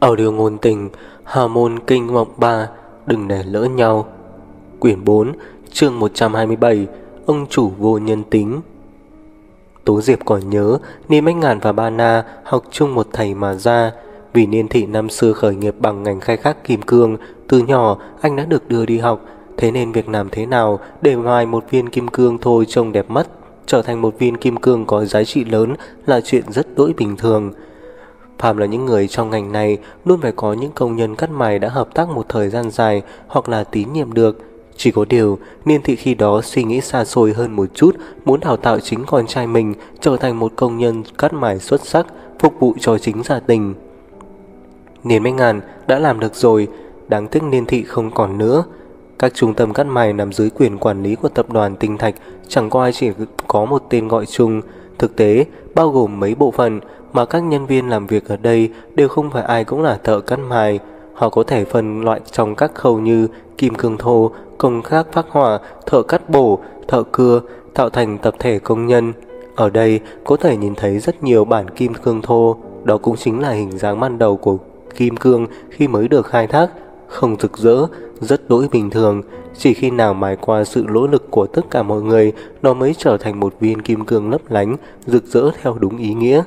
Audio ngôn tình, Hà môn kinh vọng 3, đừng để lỡ nhau. Quyển 4, chương 127, ông chủ vô nhân tính. Tố Diệp còn nhớ, Niêm Bách Ngạn và Ba Na học chung một thầy mà ra. Vì Niên Thị năm xưa khởi nghiệp bằng ngành khai thác kim cương, từ nhỏ anh đã được đưa đi học. Thế nên việc làm thế nào để mài một viên kim cương thôi trông đẹp mắt, trở thành một viên kim cương có giá trị lớn là chuyện rất đỗi bình thường. Phàm là những người trong ngành này luôn phải có những công nhân cắt mài đã hợp tác một thời gian dài hoặc là tín nhiệm được. Chỉ có điều, Niên Thị khi đó suy nghĩ xa xôi hơn một chút, muốn đào tạo chính con trai mình trở thành một công nhân cắt mài xuất sắc, phục vụ cho chính gia đình. Niên Bách Ngạn đã làm được rồi, đáng tiếc Niên Thị không còn nữa. Các trung tâm cắt mài nằm dưới quyền quản lý của tập đoàn Tinh Thạch, chẳng có ai chỉ có một tên gọi chung. Thực tế, bao gồm mấy bộ phận, mà các nhân viên làm việc ở đây đều không phải ai cũng là thợ cắt mài. Họ có thể phân loại trong các khâu như kim cương thô, công khác phác họa, thợ cắt bổ, thợ cưa, tạo thành tập thể công nhân. Ở đây có thể nhìn thấy rất nhiều bản kim cương thô, đó cũng chính là hình dáng ban đầu của kim cương khi mới được khai thác, không rực rỡ, rất đỗi bình thường. Chỉ khi nào mài qua sự nỗ lực của tất cả mọi người, nó mới trở thành một viên kim cương lấp lánh, rực rỡ theo đúng ý nghĩa.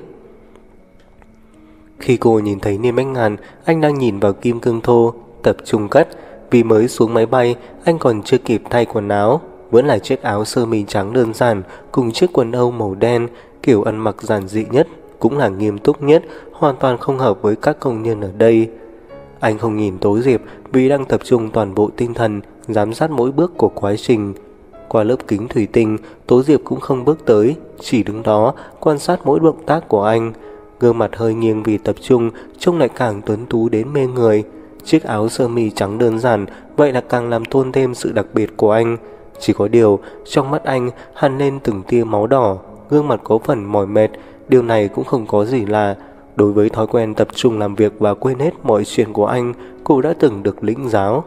Khi cô nhìn thấy Niên Bách Ngạn, anh đang nhìn vào kim cương thô, tập trung cắt. Vì mới xuống máy bay, anh còn chưa kịp thay quần áo, vẫn là chiếc áo sơ mi trắng đơn giản cùng chiếc quần âu màu đen, kiểu ăn mặc giản dị nhất, cũng là nghiêm túc nhất, hoàn toàn không hợp với các công nhân ở đây. Anh không nhìn Tố Diệp vì đang tập trung toàn bộ tinh thần giám sát mỗi bước của quá trình. Qua lớp kính thủy tinh, Tố Diệp cũng không bước tới, chỉ đứng đó quan sát mỗi động tác của anh. Gương mặt hơi nghiêng vì tập trung, trông lại càng tuấn tú đến mê người. Chiếc áo sơ mi trắng đơn giản, vậy là càng làm tôn thêm sự đặc biệt của anh. Chỉ có điều, trong mắt anh hằn lên từng tia máu đỏ, gương mặt có phần mỏi mệt. Điều này cũng không có gì lạ. Đối với thói quen tập trung làm việc và quên hết mọi chuyện của anh, cô đã từng được lĩnh giáo.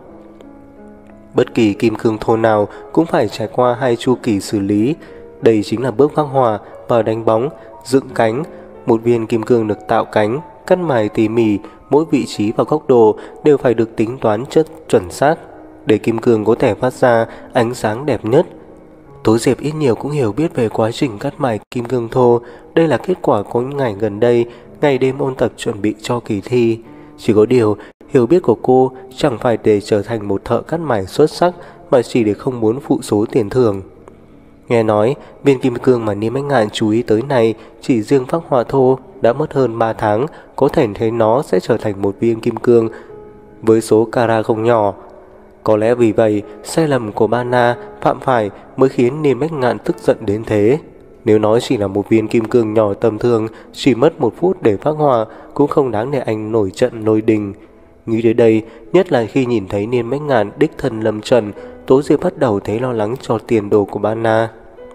Bất kỳ kim cương thô nào cũng phải trải qua 2 chu kỳ xử lý. Đây chính là bước phác họa và đánh bóng, dựng cánh. Một viên kim cương được tạo cánh, cắt mài tỉ mỉ, mỗi vị trí và góc độ đều phải được tính toán rất chuẩn xác, để kim cương có thể phát ra ánh sáng đẹp nhất. Tố Diệp ít nhiều cũng hiểu biết về quá trình cắt mài kim cương thô. Đây là kết quả của những ngày gần đây, ngày đêm ôn tập chuẩn bị cho kỳ thi. Chỉ có điều, hiểu biết của cô chẳng phải để trở thành một thợ cắt mài xuất sắc, mà chỉ để không muốn phụ số tiền thưởng. Nghe nói, viên kim cương mà Niêm Bách Ngạn chú ý tới này, chỉ riêng phác họa thô đã mất hơn 3 tháng, có thể thấy nó sẽ trở thành một viên kim cương với số carat không nhỏ. Có lẽ vì vậy, sai lầm của Ba Na phạm phải mới khiến Niêm Bách Ngạn tức giận đến thế. Nếu nó chỉ là một viên kim cương nhỏ tầm thường, chỉ mất 1 phút để phác họa, cũng không đáng để anh nổi trận lôi đình. Nghĩ đến đây, nhất là khi nhìn thấy Niên Bách Ngạn đích thân lâm trận, Tố Diệp bắt đầu thấy lo lắng cho tiền đồ của Ba Na.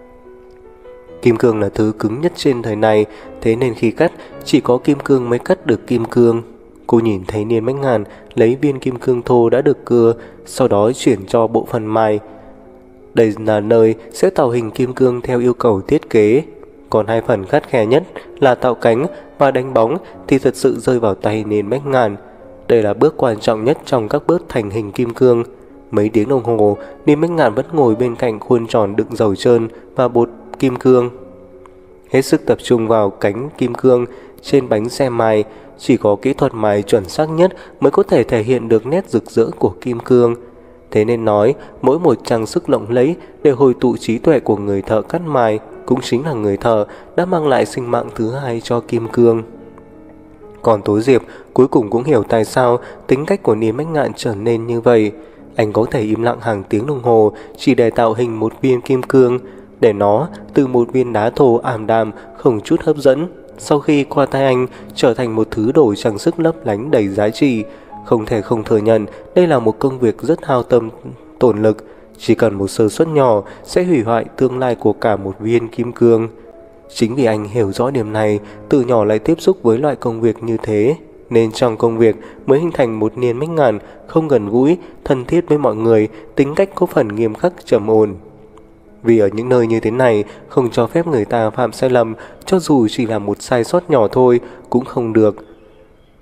Kim cương là thứ cứng nhất trên thời này, thế nên khi cắt, chỉ có kim cương mới cắt được kim cương. Cô nhìn thấy Niên Bách Ngạn lấy viên kim cương thô đã được cưa, sau đó chuyển cho bộ phận mài. Đây là nơi sẽ tạo hình kim cương theo yêu cầu thiết kế. Còn 2 phần khắt khe nhất là tạo cánh và đánh bóng thì thật sự rơi vào tay Niên Bách Ngạn. Đây là bước quan trọng nhất trong các bước thành hình kim cương. Mấy tiếng đồng hồ, Niên Bách Ngạn vẫn ngồi bên cạnh khuôn tròn đựng dầu trơn và bột kim cương, hết sức tập trung vào cánh kim cương trên bánh xe mài. Chỉ có kỹ thuật mài chuẩn xác nhất mới có thể thể hiện được nét rực rỡ của kim cương. Thế nên nói, mỗi một trang sức lộng lẫy đều hồi tụ trí tuệ của người thợ cắt mài, cũng chính là người thợ đã mang lại sinh mạng thứ 2 cho kim cương. Còn Tố Diệp cuối cùng cũng hiểu tại sao tính cách của Niên Bách Ngạn trở nên như vậy. Anh có thể im lặng hàng tiếng đồng hồ chỉ để tạo hình một viên kim cương, để nó từ một viên đá thô ảm đạm không chút hấp dẫn, sau khi qua tay anh trở thành một thứ đồ trang sức lấp lánh đầy giá trị. Không thể không thừa nhận đây là một công việc rất hao tâm tổn lực, chỉ cần một sơ suất nhỏ sẽ hủy hoại tương lai của cả một viên kim cương. Chính vì anh hiểu rõ điểm này, từ nhỏ lại tiếp xúc với loại công việc như thế, nên trong công việc mới hình thành một Niên Bách Ngạn không gần gũi, thân thiết với mọi người, tính cách có phần nghiêm khắc trầm ổn. Vì ở những nơi như thế này không cho phép người ta phạm sai lầm, cho dù chỉ là một sai sót nhỏ thôi cũng không được.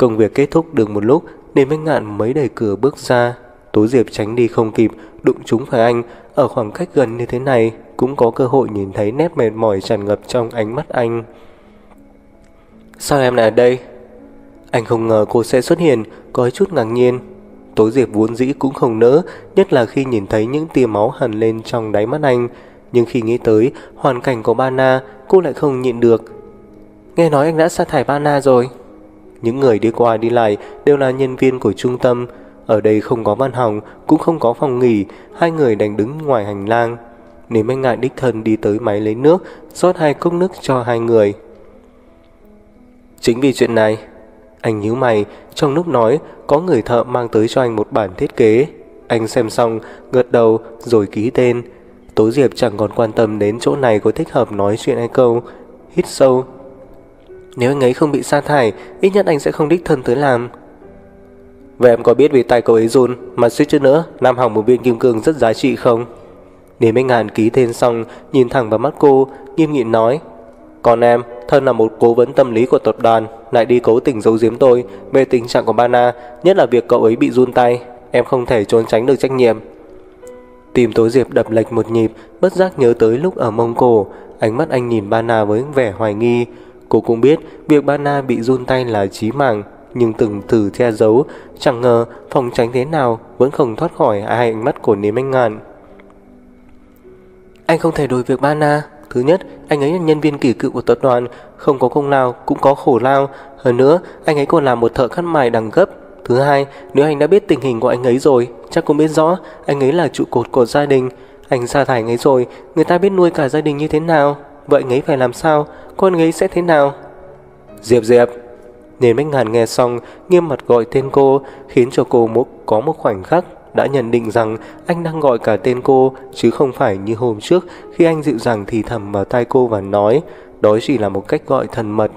Công việc kết thúc được một lúc, Điền Bách Ngạn mới đẩy cửa bước ra. Tố Diệp tránh đi không kịp, đụng trúng phải anh. Ở khoảng cách gần như thế này cũng có cơ hội nhìn thấy nét mệt mỏi tràn ngập trong ánh mắt anh. Sao em lại ở đây? Anh không ngờ cô sẽ xuất hiện, có chút ngạc nhiên. Tố Diệp vốn dĩ cũng không nỡ, nhất là khi nhìn thấy những tia máu hằn lên trong đáy mắt anh. Nhưng khi nghĩ tới hoàn cảnh của Bana, cô lại không nhịn được. Nghe nói anh đã sa thải Bana rồi. Những người đi qua đi lại đều là nhân viên của trung tâm. Ở đây không có văn phòng, cũng không có phòng nghỉ. Hai người đành đứng ngoài hành lang. Nếu Bách Ngạn đích thân đi tới máy lấy nước, rót 2 cốc nước cho hai người. Chính vì chuyện này, anh nhíu mày. Trong lúc nói, có người thợ mang tới cho anh một bản thiết kế. Anh xem xong, gật đầu rồi ký tên. Tố Diệp chẳng còn quan tâm đến chỗ này có thích hợp nói chuyện hay không. Hít sâu. Nếu anh ấy không bị sa thải, ít nhất anh sẽ không đích thân tới làm. Vậy em có biết vì tay cậu ấy run mà suýt chút nữa Nam hỏng một viên kim cương rất giá trị không? Nếu Bách Ngạn ký tên xong, nhìn thẳng vào mắt cô, nghiêm nghị nói: Còn em, thân là một cố vấn tâm lý của tập đoàn, lại đi cố tình giấu giếm tôi về tình trạng của Bana, nhất là việc cậu ấy bị run tay. Em không thể trốn tránh được trách nhiệm. Tim Tố Diệp đập lệch một nhịp, bất giác nhớ tới lúc ở Mông Cổ. Ánh mắt anh nhìn Bana với vẻ hoài nghi. Cô cũng biết việc Bana bị run tay là chí mạng, nhưng từng thử che giấu, chẳng ngờ phòng tránh thế nào vẫn không thoát khỏi hai ánh mắt của Niêm Bách Ngạn. Anh không thể đổi việc Bana. Thứ nhất, anh ấy là nhân viên kỳ cựu của tập đoàn, không có công lao cũng có khổ lao. Hơn nữa, anh ấy còn là một thợ cắt mài đẳng cấp. Thứ hai, nếu anh đã biết tình hình của anh ấy rồi, chắc cũng biết rõ anh ấy là trụ cột của gia đình. Anh sa thải anh ấy rồi, người ta biết nuôi cả gia đình như thế nào. Vậy anh ấy phải làm sao? Con ấy sẽ thế nào? Diệp Diệp. Nên Bách Ngạn nghe xong, nghiêm mặt gọi tên cô, khiến cho cô có một khoảnh khắc đã nhận định rằng anh đang gọi cả tên cô, chứ không phải như hôm trước khi anh dịu dàng thì thầm vào tai cô và nói đó chỉ là một cách gọi thân mật.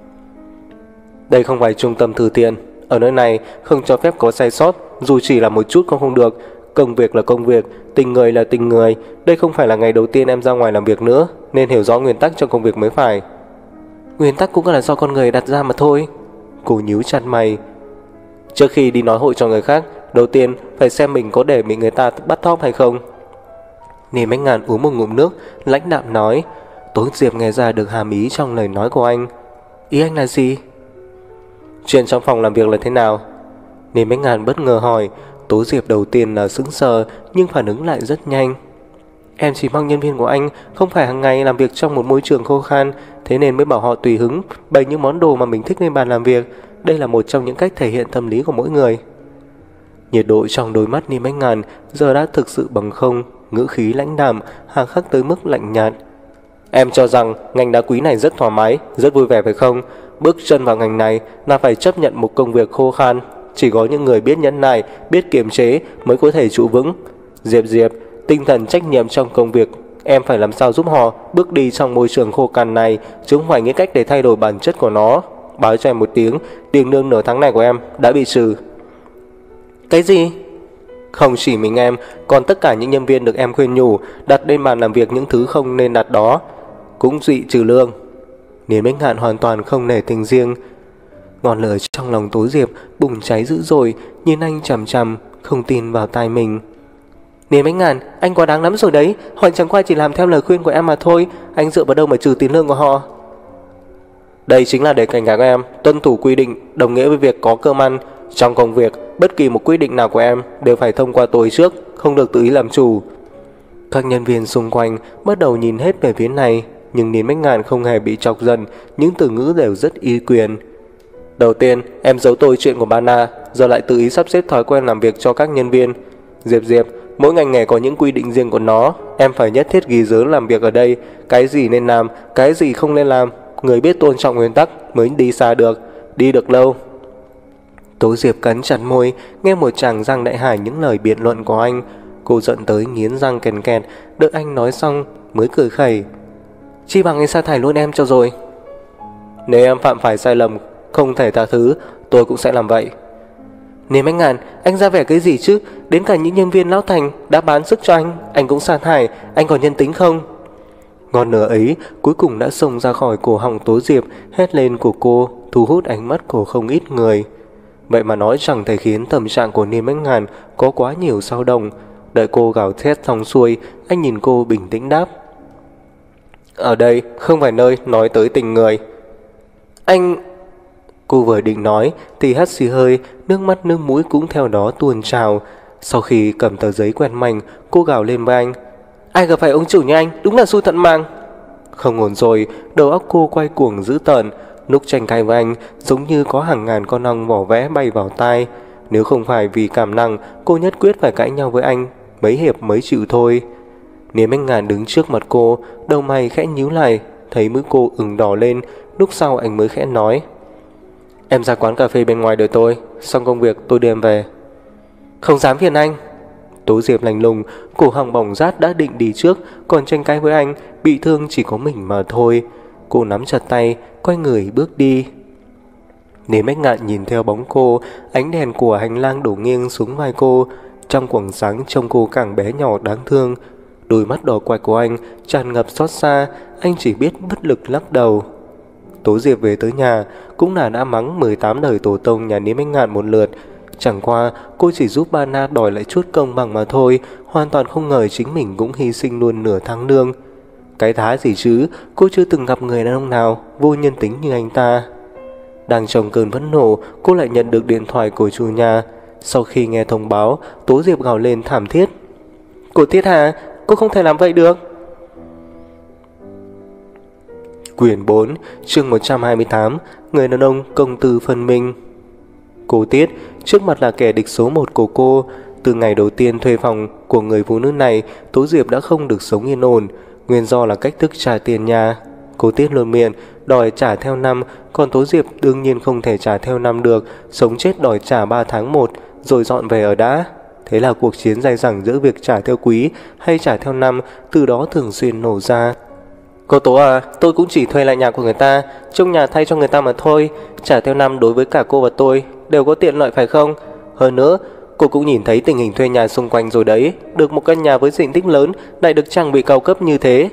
Đây không phải trung tâm từ thiện, ở nơi này không cho phép có sai sót, dù chỉ là một chút cũng không được. Công việc là công việc, tình người là tình người. Đây không phải là ngày đầu tiên em ra ngoài làm việc nữa, nên hiểu rõ nguyên tắc trong công việc mới phải. Nguyên tắc cũng là do con người đặt ra mà thôi. Cô nhíu chặt mày. Trước khi đi nói hội cho người khác, đầu tiên phải xem mình có để bị người ta bắt thóp hay không. Niêm Bách Ngạn uống một ngụm nước, lãnh đạm nói. Tố Diệp nghe ra được hàm ý trong lời nói của anh. Ý anh là gì? Chuyện trong phòng làm việc là thế nào? Niêm Bách Ngạn bất ngờ hỏi. Tố Diệp đầu tiên là sững sờ, nhưng phản ứng lại rất nhanh. Em chỉ mong nhân viên của anh không phải hàng ngày làm việc trong một môi trường khô khan, thế nên mới bảo họ tùy hứng bày những món đồ mà mình thích lên bàn làm việc. Đây là một trong những cách thể hiện tâm lý của mỗi người. Nhiệt độ trong đôi mắt Niêm Bách Ngạn giờ đã thực sự bằng không, ngữ khí lãnh đạm, hà khắc tới mức lạnh nhạt. Em cho rằng ngành đá quý này rất thoải mái, rất vui vẻ phải không? Bước chân vào ngành này là phải chấp nhận một công việc khô khan. Chỉ có những người biết nhẫn nại, biết kiềm chế mới có thể trụ vững. Diệp Diệp, tinh thần trách nhiệm trong công việc, em phải làm sao giúp họ bước đi trong môi trường khô cằn này, chứ không phải nghĩ cách để thay đổi bản chất của nó. Báo cho em một tiếng, tiền lương nửa tháng này của em đã bị trừ. Cái gì? Không chỉ mình em, còn tất cả những nhân viên được em khuyên nhủ đặt lên bàn làm việc những thứ không nên đặt đó cũng bị trừ lương. Niên Bách Ngạn hoàn toàn không nể tình riêng. Ngọn lửa trong lòng Tố Diệp bùng cháy dữ dội, nhìn anh chằm chằm, không tin vào tai mình. Niên Bách Ngạn, anh quá đáng lắm rồi đấy. Họ chẳng qua chỉ làm theo lời khuyên của em mà thôi. Anh dựa vào đâu mà trừ tiền lương của họ? Đây chính là để cảnh cáo em tuân thủ quy định, đồng nghĩa với việc có cơm ăn. Trong công việc, bất kỳ một quyết định nào của em đều phải thông qua tôi trước, không được tự ý làm chủ. Các nhân viên xung quanh bắt đầu nhìn hết về phía này, nhưng Niên Bách Ngạn không hề bị chọc giận, những từ ngữ đều rất y quyền. Đầu tiên, em giấu tôi chuyện của Bana, giờ lại tự ý sắp xếp thói quen làm việc cho các nhân viên. Diệp Diệp, mỗi ngành nghề có những quy định riêng của nó, em phải nhất thiết ghi nhớ làm việc ở đây, cái gì nên làm, cái gì không nên làm. Người biết tôn trọng nguyên tắc mới đi xa được, đi được lâu. Tố Diệp cắn chặt môi, nghe một chàng răng đại hải những lời biện luận của anh. Cô giận tới nghiến răng kèn kẹt, đợi anh nói xong mới cười khẩy. Chi bằng anh sa thải luôn em cho rồi. Nếu em phạm phải sai lầm không thể tha thứ, tôi cũng sẽ làm vậy. Niên Bách Ngạn, anh ra vẻ cái gì chứ? Đến cả những nhân viên lão thành đã bán sức cho anh cũng sa thải, anh còn nhân tính không? Ngọn lửa ấy cuối cùng đã xông ra khỏi cổ họng Tố Diệp, hét lên của cô thu hút ánh mắt của không ít người. Vậy mà nói chẳng thể khiến tâm trạng của Niêm Bách Ngàn có quá nhiều dao động. Đợi cô gào thét xong xuôi, anh nhìn cô bình tĩnh đáp: Ở đây không phải nơi nói tới tình người. Anh... Cô vừa định nói thì hắt xì hơi, nước mắt nước mũi cũng theo đó tuôn trào. Sau khi cầm tờ giấy quen manh, cô gào lên với anh: Ai gặp phải ông chủ như anh, đúng là xui tận mang. Không ổn rồi, đầu óc cô quay cuồng dữ tợn. Lúc tranh cãi với anh, giống như có hàng ngàn con ong vỏ vẽ bay vào tai. Nếu không phải vì cảm năng, cô nhất quyết phải cãi nhau với anh, mấy hiệp mới chịu thôi. Niêm Bách Ngàn đứng trước mặt cô, đầu mày khẽ nhíu lại, thấy mũi cô ửng đỏ lên. Lúc sau anh mới khẽ nói: Em ra quán cà phê bên ngoài đợi tôi, xong công việc tôi đưa em về. Không dám phiền anh. Tố Diệp lạnh lùng, cổ họng bỏng rát đã định đi trước, còn tranh cãi với anh, bị thương chỉ có mình mà thôi. Cô nắm chặt tay, quay người bước đi. Niêm Bách Ngạn nhìn theo bóng cô, ánh đèn của hành lang đổ nghiêng xuống vai cô. Trong quầng sáng trông cô càng bé nhỏ đáng thương. Đôi mắt đỏ quạch của anh tràn ngập xót xa, anh chỉ biết bất lực lắc đầu. Tố Diệp về tới nhà, cũng là đã mắng 18 đời tổ tông nhà Niêm Bách Ngạn một lượt. Chẳng qua cô chỉ giúp ba Na đòi lại chút công bằng mà thôi, hoàn toàn không ngờ chính mình cũng hy sinh luôn nửa tháng lương. Cái thá gì chứ, cô chưa từng gặp người đàn ông nào vô nhân tính như anh ta. Đang trong cơn phẫn nộ, cô lại nhận được điện thoại của chủ nhà. Sau khi nghe thông báo, Tố Diệp gào lên thảm thiết: Cô Tiết Hà, cô không thể làm vậy được. Quyển 4, chương 128, người đàn ông công tư phân minh. Cô Tiết, trước mặt là kẻ địch số 1 của cô. Từ ngày đầu tiên thuê phòng của người phụ nữ này, Tố Diệp đã không được sống yên ổn. Nguyên do là cách thức trả tiền nhà. Cô Tiết luôn miệng đòi trả theo năm, còn Tố Diệp đương nhiên không thể trả theo năm được, sống chết đòi trả 3 tháng 1 rồi dọn về ở đã. Thế là cuộc chiến dai dẳng giữa việc trả theo quý hay trả theo năm từ đó thường xuyên nổ ra. Cô Tố à, tôi cũng chỉ thuê lại nhà của người ta, trông nhà thay cho người ta mà thôi. Trả theo năm đối với cả cô và tôi đều có tiện lợi phải không? Hơn nữa, cô cũng nhìn thấy tình hình thuê nhà xung quanh rồi đấy. Được một căn nhà với diện tích lớn lại được trang bị cao cấp như thế.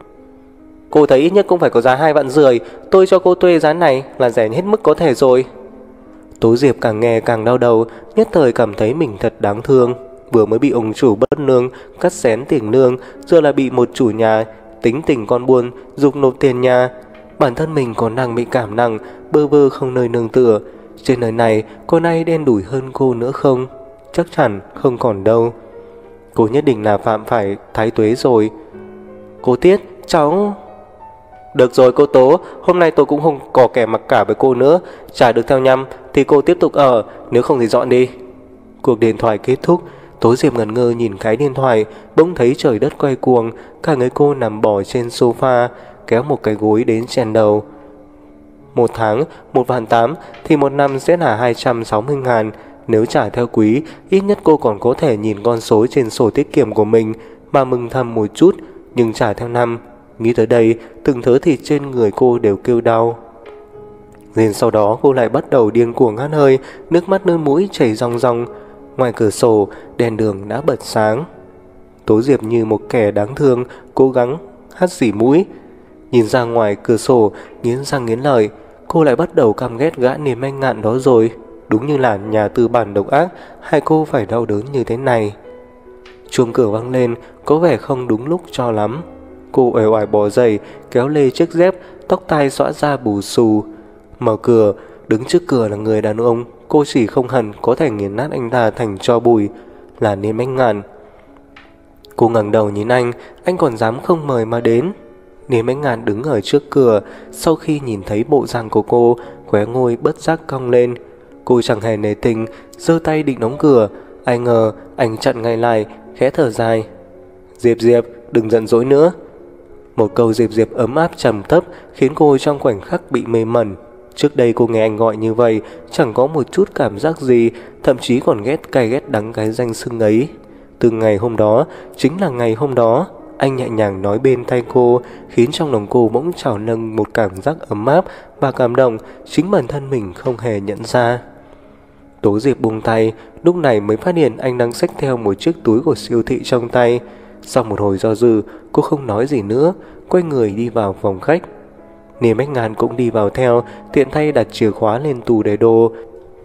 Cô thấy ít nhất cũng phải có giá 2,5 vạn. Tôi cho cô thuê giá này là rẻ hết mức có thể rồi. Tố Diệp càng nghe càng đau đầu, nhất thời cảm thấy mình thật đáng thương. Vừa mới bị ông chủ bất lương cắt xén tiền lương, giờ là bị một chủ nhà tính tình con buôn giục nộp tiền nhà. Bản thân mình còn đang bị cảm nặng, bơ vơ không nơi nương tựa. Trên đời này có ai đen đủi hơn cô nữa không? Chắc chắn không còn đâu. Cô nhất định là phạm phải thái tuế rồi. Cô Tiết, cháu... Được rồi cô Tố, hôm nay tôi cũng không có kẻ mặc cả với cô nữa. Trả được theo nhăm thì cô tiếp tục ở, nếu không thì dọn đi. Cuộc điện thoại kết thúc. Tố Diệp ngẩn ngơ nhìn cái điện thoại, bỗng thấy trời đất quay cuồng. Cả người cô nằm bò trên sofa, kéo một cái gối đến chèn đầu. 1 tháng 1,8 vạn thì 1 năm sẽ là 260.000. Nếu trả theo quý, ít nhất cô còn có thể nhìn con số trên sổ tiết kiệm của mình mà mừng thầm một chút. Nhưng trả theo năm, nghĩ tới đây, từng thớ thịt trên người cô đều kêu đau. Liền sau đó cô lại bắt đầu điên cuồng hắt hơi, nước mắt nước mũi chảy ròng ròng. Ngoài cửa sổ, đèn đường đã bật sáng. Tố Diệp như một kẻ đáng thương, cố gắng hắt xỉ mũi. Nhìn ra ngoài cửa sổ, nghiến răng nghiến lợi, cô lại bắt đầu căm ghét gã Niêm Bách Ngạn đó rồi. Đúng như là nhà tư bản độc ác, hai cô phải đau đớn như thế này. Chuông cửa vang lên, có vẻ không đúng lúc cho lắm. Cô uể oải bò dậy, kéo lê chiếc dép, tóc tai xõa ra bù xù. Mở cửa, đứng trước cửa là người đàn ông cô chỉ không hẳn có thể nghiền nát anh ta thành tro bụi, là Niêm Bách Ngạn. Cô ngẩng đầu nhìn anh còn dám không mời mà đến. Niêm Bách Ngạn đứng ở trước cửa, sau khi nhìn thấy bộ dạng của cô, khóe môi bất giác cong lên. Cô chẳng hề nể tình, giơ tay định đóng cửa, ai ngờ anh chặn ngay lại, khẽ thở dài. Diệp Diệp, đừng giận dỗi nữa. Một câu Diệp Diệp ấm áp trầm thấp khiến cô trong khoảnh khắc bị mê mẩn. Trước đây cô nghe anh gọi như vậy, chẳng có một chút cảm giác gì, thậm chí còn cay ghét đắng cái danh xưng ấy. Từ ngày hôm đó, chính là ngày hôm đó, anh nhẹ nhàng nói bên tai cô, khiến trong lòng cô bỗng trào dâng một cảm giác ấm áp và cảm động, chính bản thân mình không hề nhận ra. Tố Diệp buông tay, lúc này mới phát hiện anh đang xách theo một chiếc túi của siêu thị trong tay. Sau một hồi do dự, cô không nói gì nữa, quay người đi vào phòng khách. Niêm Bách Ngạn cũng đi vào theo, tiện tay đặt chìa khóa lên tủ để đồ.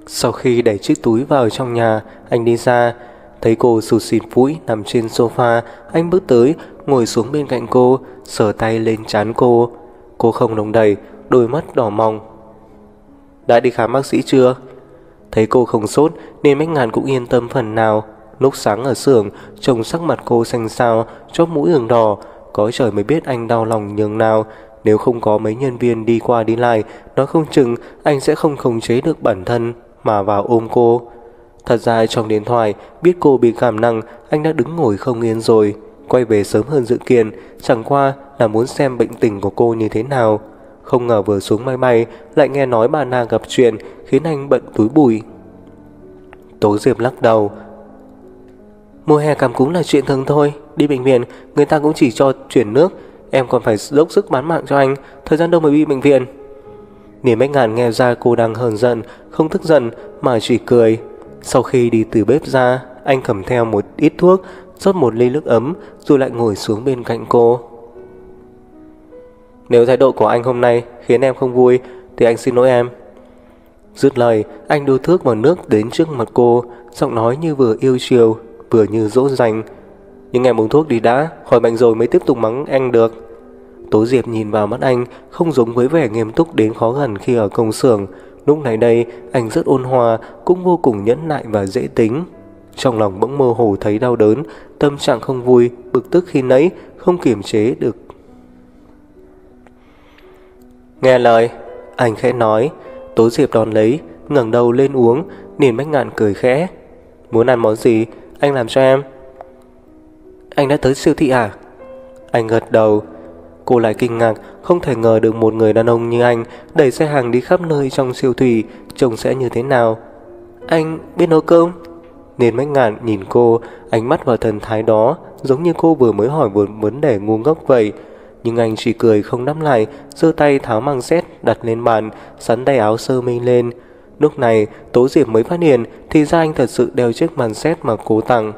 Sau khi đẩy chiếc túi vào trong nhà, anh đi ra. Thấy cô sụt sịt mũi nằm trên sofa, anh bước tới, ngồi xuống bên cạnh cô, sờ tay lên trán cô. Cô không động đậy, đôi mắt đỏ mòng. Đã đi khám bác sĩ chưa? Thấy cô không sốt nên Bách Ngạn cũng yên tâm phần nào. Lúc sáng ở xưởng, trông sắc mặt cô xanh xao, chóp mũi ửng đỏ. Có trời mới biết anh đau lòng nhường nào. Nếu không có mấy nhân viên đi qua đi lại, nói không chừng anh sẽ không khống chế được bản thân mà vào ôm cô. Thật ra trong điện thoại biết cô bị cảm nặng, anh đã đứng ngồi không yên rồi. Quay về sớm hơn dự kiến, chẳng qua là muốn xem bệnh tình của cô như thế nào. Không ngờ vừa xuống máy bay lại nghe nói bà Na gặp chuyện, khiến anh bận túi bụi. Tố Diệp lắc đầu. Mùa hè cảm cúm là chuyện thường thôi. Đi bệnh viện người ta cũng chỉ cho chuyển nước. Em còn phải dốc sức bán mạng cho anh. Thời gian đâu mới đi bệnh viện. Niềm Bách Ngạn nghe ra cô đang hờn giận, không tức giận mà chỉ cười. Sau khi đi từ bếp ra, anh cầm theo một ít thuốc, rót một ly nước ấm, rồi lại ngồi xuống bên cạnh cô. Nếu thái độ của anh hôm nay khiến em không vui thì anh xin lỗi em. Dứt lời, anh đổ thước vào nước đến trước mặt cô, giọng nói như vừa yêu chiều, vừa như dỗ dành. Nhưng em uống thuốc đi đã, khỏi bệnh rồi mới tiếp tục mắng anh được. Tố Diệp nhìn vào mắt anh, không giống với vẻ nghiêm túc đến khó gần khi ở công xưởng. Lúc này đây, anh rất ôn hòa, cũng vô cùng nhẫn nại và dễ tính. Trong lòng bỗng mơ hồ thấy đau đớn, tâm trạng không vui, bực tức khi nãy, không kiềm chế được. Nghe lời, anh khẽ nói. Tố Diệp đón lấy, ngẩng đầu lên uống. Niền Bách Ngạn cười khẽ. Muốn ăn món gì, anh làm cho em. Anh đã tới siêu thị à? Anh gật đầu. Cô lại kinh ngạc, không thể ngờ được một người đàn ông như anh đẩy xe hàng đi khắp nơi trong siêu thị, trông sẽ như thế nào. Anh biết nấu cơm? Niền Bách Ngạn nhìn cô, ánh mắt và thần thái đó giống như cô vừa mới hỏi một vấn đề ngu ngốc vậy. Nhưng anh chỉ cười không đáp lại, giơ tay tháo măng xét đặt lên bàn, sắn tay áo sơ mi lên. Lúc này Tố Diệp mới phát hiện thì ra anh thật sự đeo chiếc màn xét mà cô tặng.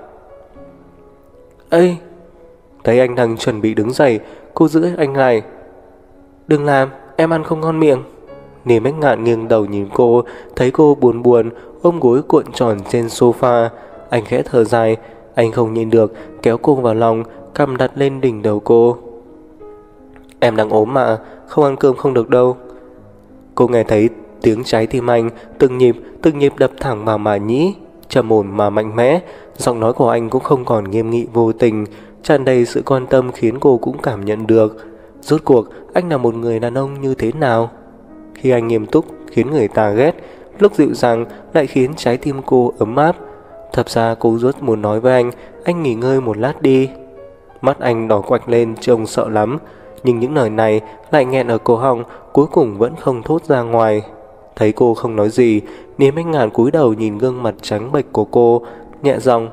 Ê! Thấy anh đang chuẩn bị đứng dậy, cô giữ anh lại. Đừng làm, em ăn không ngon miệng. Niềm Bách Ngạn nghiêng đầu nhìn cô, thấy cô buồn buồn, ôm gối cuộn tròn trên sofa. Anh khẽ thở dài, anh không nhịn được, kéo cô vào lòng, cằm đặt lên đỉnh đầu cô. Em đang ốm mà, không ăn cơm không được đâu. Cô nghe thấy tiếng trái tim anh, từng nhịp đập thẳng vào mà nhĩ, trầm ổn mà mạnh mẽ. Giọng nói của anh cũng không còn nghiêm nghị vô tình, tràn đầy sự quan tâm khiến cô cũng cảm nhận được. Rốt cuộc anh là một người đàn ông như thế nào? Khi anh nghiêm túc khiến người ta ghét, lúc dịu dàng lại khiến trái tim cô ấm áp. Thật ra cô rất muốn nói với anh nghỉ ngơi một lát đi. Mắt anh đỏ quạch lên trông sợ lắm, nhưng những lời này lại nghẹn ở cổ họng, cuối cùng vẫn không thốt ra ngoài. Thấy cô không nói gì, Niềm Bách Ngạn cúi đầu nhìn gương mặt trắng bệch của cô, nhẹ giọng.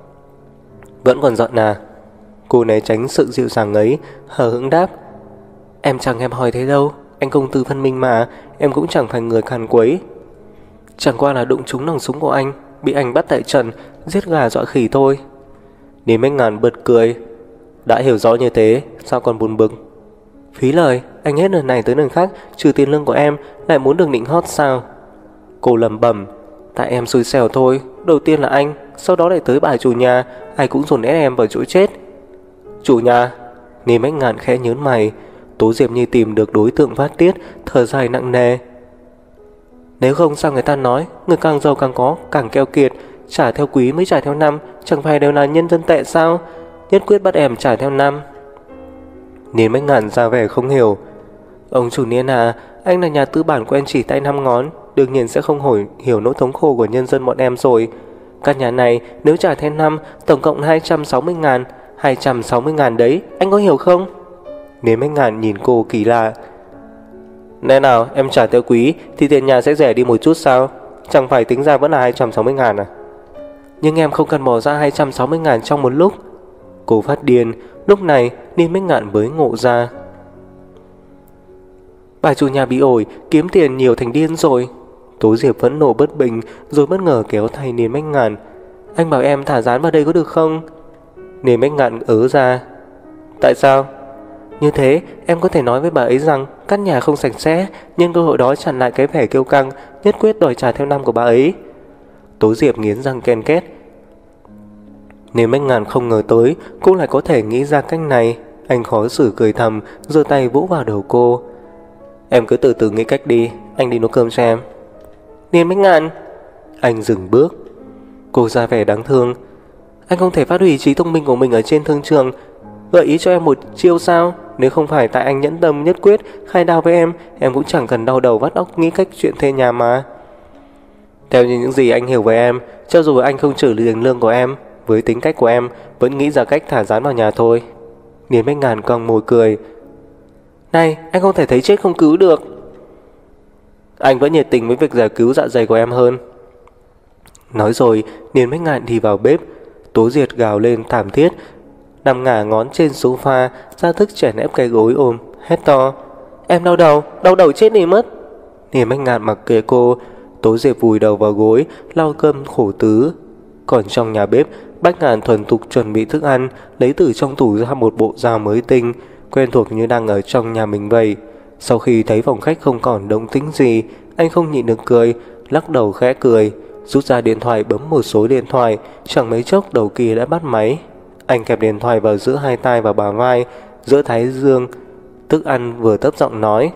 Vẫn còn giận à? Cô né tránh sự dịu dàng ấy, hờ hững đáp. Em chẳng em hỏi thế đâu, anh công tử phân minh mà, em cũng chẳng phải người càn quấy. Chẳng qua là đụng trúng nòng súng của anh, bị anh bắt tại trận, giết gà dọa khỉ thôi. Niềm Bách Ngạn bật cười. Đã hiểu rõ như thế, sao còn buồn bực? Phí lời, anh hết lần này tới lần khác, trừ tiền lương của em, lại muốn được nịnh hót sao? Cô lẩm bẩm. Tại em xui xẻo thôi, đầu tiên là anh, sau đó lại tới bà chủ nhà, ai cũng dồn ép em vào chỗ chết. Chủ nhà? Niềm Bách Ngạn khẽ nhớn mày. Tố Diệp như tìm được đối tượng phát tiết, thở dài nặng nề. Nếu không sao người ta nói, người càng giàu càng có, càng keo kiệt, trả theo quý mới trả theo năm, chẳng phải đều là nhân dân tệ sao? Nhất quyết bắt em trả theo năm. Niên Bách Ngạn ra vẻ không hiểu. Ông chủ Niên à, anh là nhà tư bản quen chỉ tay 5 ngón, đương nhiên sẽ không hiểu nỗi thống khổ của nhân dân bọn em rồi. Căn nhà này nếu trả theo năm, tổng cộng 260.000, 260.000 đấy, anh có hiểu không? Niên Bách Ngạn nhìn cô kỳ lạ. Nên nào em trả theo quý thì tiền nhà sẽ rẻ đi một chút sao? Chẳng phải tính ra vẫn là 260.000 à? Nhưng em không cần bỏ ra 260.000 trong một lúc. Cô phát điên. Lúc này Niên Bách Ngạn mới ngộ ra. Bà chủ nhà bị ổi, kiếm tiền nhiều thành điên rồi. Tố Diệp vẫn nộ bất bình, rồi bất ngờ kéo tay Niên Bách Ngạn. Anh bảo em thả dán vào đây có được không? Niên Bách Ngạn ớ ra. Tại sao? Như thế em có thể nói với bà ấy rằng căn nhà không sạch sẽ, nhân cơ hội đó chặn lại cái vẻ kiêu căng, nhất quyết đòi trả theo năm của bà ấy. Tố Diệp nghiến răng ken két. Nếu Bách Ngạn không ngờ tới cô lại có thể nghĩ ra cách này. Anh khó xử cười thầm, giơ tay vỗ vào đầu cô. Em cứ từ từ nghĩ cách đi, anh đi nấu cơm cho em. Niên Bách Ngạn. Anh dừng bước. Cô ra vẻ đáng thương. Anh không thể phát huy trí thông minh của mình ở trên thương trường, gợi ý cho em một chiêu sao? Nếu không phải tại anh nhẫn tâm nhất quyết khai đao với em cũng chẳng cần đau đầu vắt óc nghĩ cách chuyện thuê nhà mà. Theo như những gì anh hiểu về em, cho dù anh không trừ tiền lương của em, với tính cách của em vẫn nghĩ ra cách thả Gián vào nhà thôi. Niên Bách Ngạn cong môi cười. Này, anh không thể thấy chết không cứu được. Anh vẫn nhiệt tình với việc giải cứu dạ dày của em hơn. Nói rồi, Niên Bách Ngạn đi vào bếp. Tố Diệp gào lên thảm thiết, nằm ngả ngón trên sofa, ra thức chèn ép cái gối ôm, hét to. Em đau đầu chết đi mất. Niên Bách Ngạn mặc kệ cô. Tố Diệp vùi đầu vào gối, lau cơm khổ tứ. Còn trong nhà bếp, Bách Ngạn thuần thục chuẩn bị thức ăn, lấy từ trong tủ ra một bộ dao mới tinh, quen thuộc như đang ở trong nhà mình vậy. Sau khi thấy phòng khách không còn động tĩnh gì, anh không nhịn được cười, lắc đầu khẽ cười, rút ra điện thoại bấm một số điện thoại. Chẳng mấy chốc đầu kia đã bắt máy. Anh kẹp điện thoại vào giữa hai tai và bả vai, giữa thái dương, thức ăn vừa thấp giọng nói.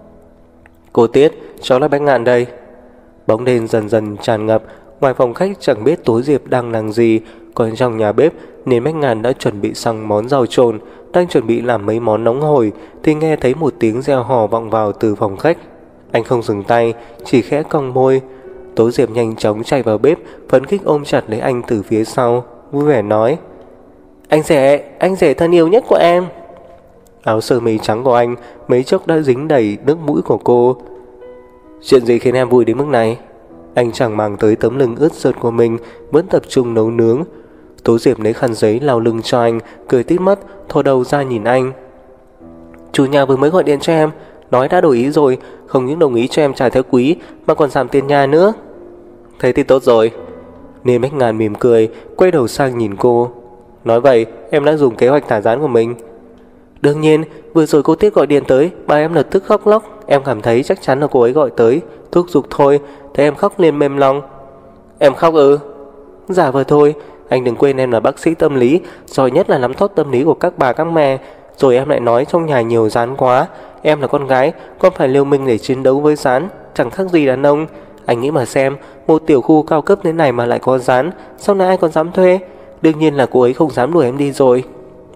Cô Tiết, cháu là Bách Ngạn đây. Bóng đèn dần dần tràn ngập. Ngoài phòng khách chẳng biết Tố Diệp đang làm gì. Còn trong nhà bếp, Niên Bách Ngạn đã chuẩn bị xong món rau trộn, đang chuẩn bị làm mấy món nóng hổi thì nghe thấy một tiếng reo hò vọng vào từ phòng khách. Anh không dừng tay, chỉ khẽ cong môi. Tố Diệp nhanh chóng chạy vào bếp, phấn khích ôm chặt lấy anh từ phía sau, vui vẻ nói. Anh rể thân yêu nhất của em. Áo sơ mi trắng của anh mấy chốc đã dính đầy nước mũi của cô. Chuyện gì khiến em vui đến mức này? Anh chẳng màng tới tấm lưng ướt sượt của mình, vẫn tập trung nấu nướng. Tố Diệp lấy khăn giấy lau lưng cho anh, cười tít mắt, thò đầu ra nhìn anh. Chủ nhà vừa mới gọi điện cho em, nói đã đổi ý rồi, không những đồng ý cho em trả theo quý mà còn giảm tiền nhà nữa. Thế thì tốt rồi. Niên Bách Ngạn mỉm cười, quay đầu sang nhìn cô. Nói vậy, em đã dùng kế hoạch thả Gián của mình? Đương nhiên, vừa rồi cô Tiết gọi điện tới, bà em lập tức khóc lóc. Em cảm thấy chắc chắn là cô ấy gọi tới, thúc giục thôi, thấy em khóc liền mềm lòng. Em khóc ư? Giả vờ thôi, anh đừng quên em là bác sĩ tâm lý, giỏi nhất là nắm thóp tâm lý của các bà các mẹ. Rồi em lại nói trong nhà nhiều Gián quá. Em là con gái, con phải liều mình để chiến đấu với Gián, chẳng khác gì đàn ông. Anh nghĩ mà xem, một tiểu khu cao cấp thế này mà lại có Gián, sau này ai còn dám thuê? Đương nhiên là cô ấy không dám đuổi em đi rồi.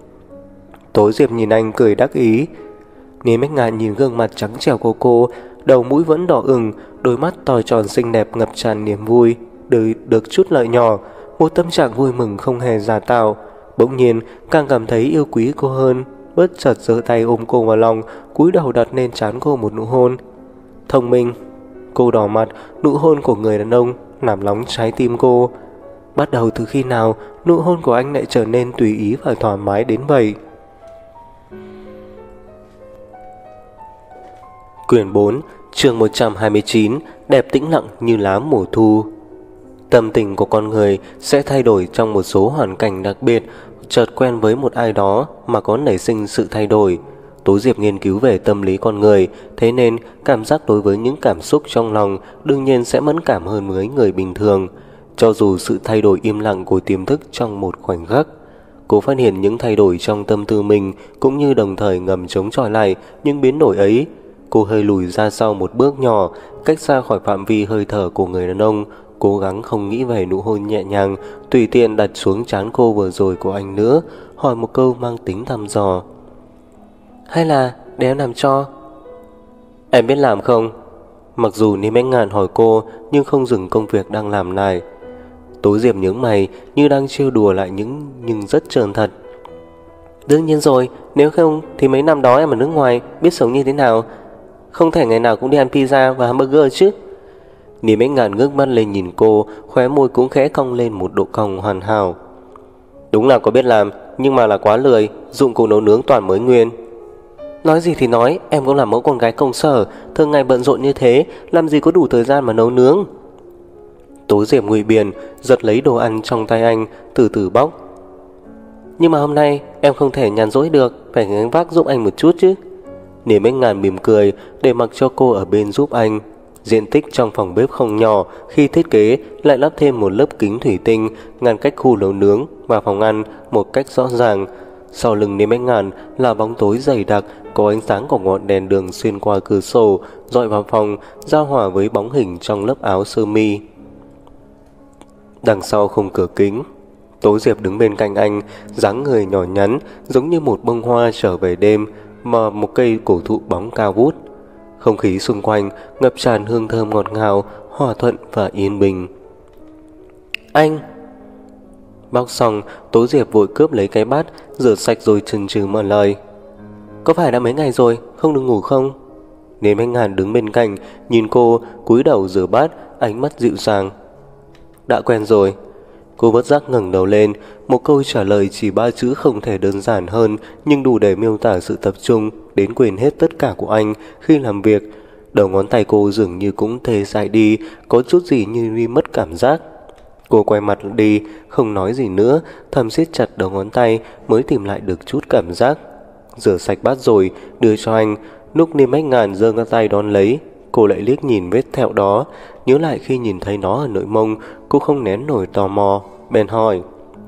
Tố Diệp nhìn anh cười đắc ý. Niên Bách Ngạn nhìn gương mặt trắng trẻo của cô, đầu mũi vẫn đỏ ửng, đôi mắt to tròn xinh đẹp ngập tràn niềm vui, được chút lợi nhỏ, một tâm trạng vui mừng không hề giả tạo. Bỗng nhiên càng cảm thấy yêu quý cô hơn, bất chợt giơ tay ôm cô vào lòng, cúi đầu đặt lên trán cô một nụ hôn. Thông minh. Cô đỏ mặt, nụ hôn của người đàn ông làm nóng trái tim cô. Bắt đầu từ khi nào nụ hôn của anh lại trở nên tùy ý và thoải mái đến vậy? Quyển 4, chương 129, đẹp tĩnh lặng như lá mùa thu. Tâm tình của con người sẽ thay đổi trong một số hoàn cảnh đặc biệt. Chợt quen với một ai đó mà có nảy sinh sự thay đổi. Tố Diệp nghiên cứu về tâm lý con người, thế nên cảm giác đối với những cảm xúc trong lòng đương nhiên sẽ mẫn cảm hơn với người bình thường. Cho dù sự thay đổi im lặng của tiềm thức trong một khoảnh khắc, cô phát hiện những thay đổi trong tâm tư mình, cũng như đồng thời ngầm chống chọi lại những biến đổi ấy. Cô hơi lùi ra sau một bước nhỏ, cách xa khỏi phạm vi hơi thở của người đàn ông, cố gắng không nghĩ về nụ hôn nhẹ nhàng tùy tiện đặt xuống trán cô vừa rồi của anh nữa, hỏi một câu mang tính thăm dò. Hay là để em làm cho? Em biết làm không? Mặc dù Niên Bách Ngạn hỏi cô, nhưng không dừng công việc đang làm lại. Tố Diệp nhướng mày như đang trêu đùa lại nhưng rất trơn thật. Đương nhiên rồi, nếu không thì mấy năm đó em ở nước ngoài biết sống như thế nào? Không thể ngày nào cũng đi ăn pizza và hamburger chứ. Niên Bách Ngạn ngước mắt lên nhìn cô, khóe môi cũng khẽ cong lên một độ cong hoàn hảo. Đúng là có biết làm, nhưng mà là quá lười, dụng cụ nấu nướng toàn mới nguyên. Nói gì thì nói, em cũng là mẫu con gái công sở, thường ngày bận rộn như thế, làm gì có đủ thời gian mà nấu nướng. Tố Diệp ngụy biện, giật lấy đồ ăn trong tay anh, từ từ bóc. Nhưng mà hôm nay em không thể nhàn rỗi được, phải gánh vác giúp anh một chút chứ. Niềm Bách Ngàn mỉm cười để mặc cho cô ở bên giúp anh. Diện tích trong phòng bếp không nhỏ, khi thiết kế lại lắp thêm một lớp kính thủy tinh ngăn cách khu nấu nướng và phòng ăn một cách rõ ràng. Sau lưng Niềm Bách Ngàn là bóng tối dày đặc, có ánh sáng của ngọn đèn đường xuyên qua cửa sổ dọi vào phòng, giao hòa với bóng hình trong lớp áo sơ mi. Đằng sau khung cửa kính, Tố Diệp đứng bên cạnh anh, dáng người nhỏ nhắn giống như một bông hoa trở về đêm mà một cây cổ thụ bóng cao vút. Không khí xung quanh ngập tràn hương thơm ngọt ngào, hòa thuận và yên bình. Anh! Bóc xong, Tố Diệp vội cướp lấy cái bát, rửa sạch rồi chần chừ mở lời. Có phải đã mấy ngày rồi, không được ngủ không? Niềm Bách Ngàn đứng bên cạnh, nhìn cô, cúi đầu rửa bát, ánh mắt dịu dàng. Đã quen rồi. Cô bất giác ngẩng đầu lên, một câu trả lời chỉ 3 chữ không thể đơn giản hơn, nhưng đủ để miêu tả sự tập trung đến quên hết tất cả của anh khi làm việc. Đầu ngón tay cô dường như cũng tê dại đi, có chút gì như đi mất cảm giác. Cô quay mặt đi, không nói gì nữa, thầm siết chặt đầu ngón tay mới tìm lại được chút cảm giác. Rửa sạch bát rồi, đưa cho anh. Lúc Niềm Bách Ngàn giơ ngón tay đón lấy, cô lại liếc nhìn vết thẹo đó, nhớ lại khi nhìn thấy nó ở nội mông, cô không nén nổi tò mò, bèn hỏi.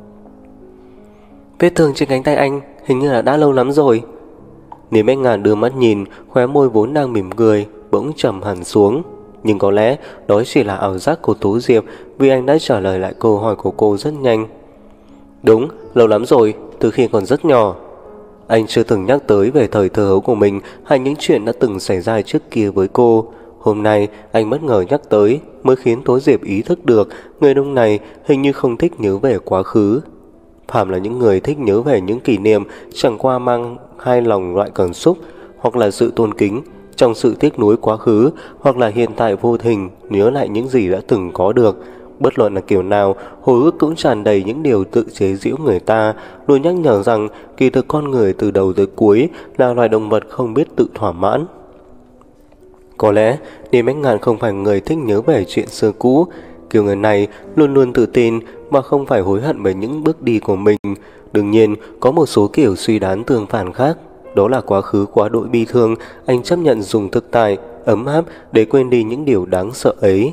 Vết thương trên cánh tay anh hình như là đã lâu lắm rồi. Niềm Bách Ngàn đưa mắt nhìn, khóe môi vốn đang mỉm cười bỗng trầm hẳn xuống. Nhưng có lẽ đó chỉ là ảo giác của Tố Diệp, vì anh đã trả lời lại câu hỏi của cô rất nhanh. Đúng, lâu lắm rồi, từ khi còn rất nhỏ. Anh chưa từng nhắc tới về thời thơ ấu của mình hay những chuyện đã từng xảy ra trước kia với cô. Hôm nay anh bất ngờ nhắc tới mới khiến Tố Diệp ý thức được người đông này hình như không thích nhớ về quá khứ. Phạm là những người thích nhớ về những kỷ niệm chẳng qua mang hai lòng loại cảm xúc, hoặc là sự tôn kính trong sự tiếc nuối quá khứ, hoặc là hiện tại vô tình nhớ lại những gì đã từng có được. Bất luận là kiểu nào, hồi ức cũng tràn đầy những điều tự chế giễu người ta, luôn nhắc nhở rằng kỳ thực con người từ đầu tới cuối là loài động vật không biết tự thỏa mãn. Có lẽ Niềm Bách Ngàn không phải người thích nhớ về chuyện xưa cũ. Kiểu người này luôn luôn tự tin mà không phải hối hận về những bước đi của mình. Đương nhiên có một số kiểu suy đoán tương phản khác. Đó là quá khứ quá đỗi bi thương, anh chấp nhận dùng thực tại ấm áp để quên đi những điều đáng sợ ấy.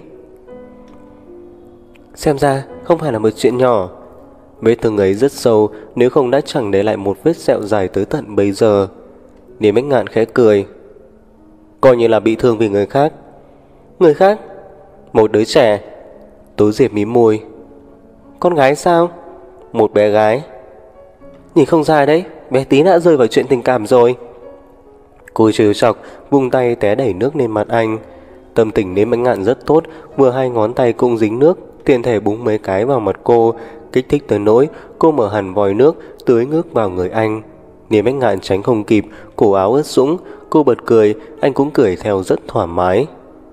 Xem ra không phải là một chuyện nhỏ. Vết thương ấy rất sâu, nếu không đã chẳng để lại một vết sẹo dài tới tận bây giờ. Niềm Bách Ngạn khẽ cười. Coi như là bị thương vì người khác. Người khác? Một đứa trẻ. Tố Diệp mím môi. Con gái sao? Một bé gái. Nhìn không ra đấy, bé tí đã rơi vào chuyện tình cảm rồi. Cô trêu chọc, vung tay té đẩy nước lên mặt anh. Tâm tình Niềm Bách Ngạn rất tốt, vừa hai ngón tay cũng dính nước, tiện thể búng mấy cái vào mặt cô, kích thích tới nỗi cô mở hẳn vòi nước tưới ngước vào người anh. Niềm Bách Ngạn tránh không kịp, cổ áo ướt sũng, cô bật cười, anh cũng cười theo rất thoải mái.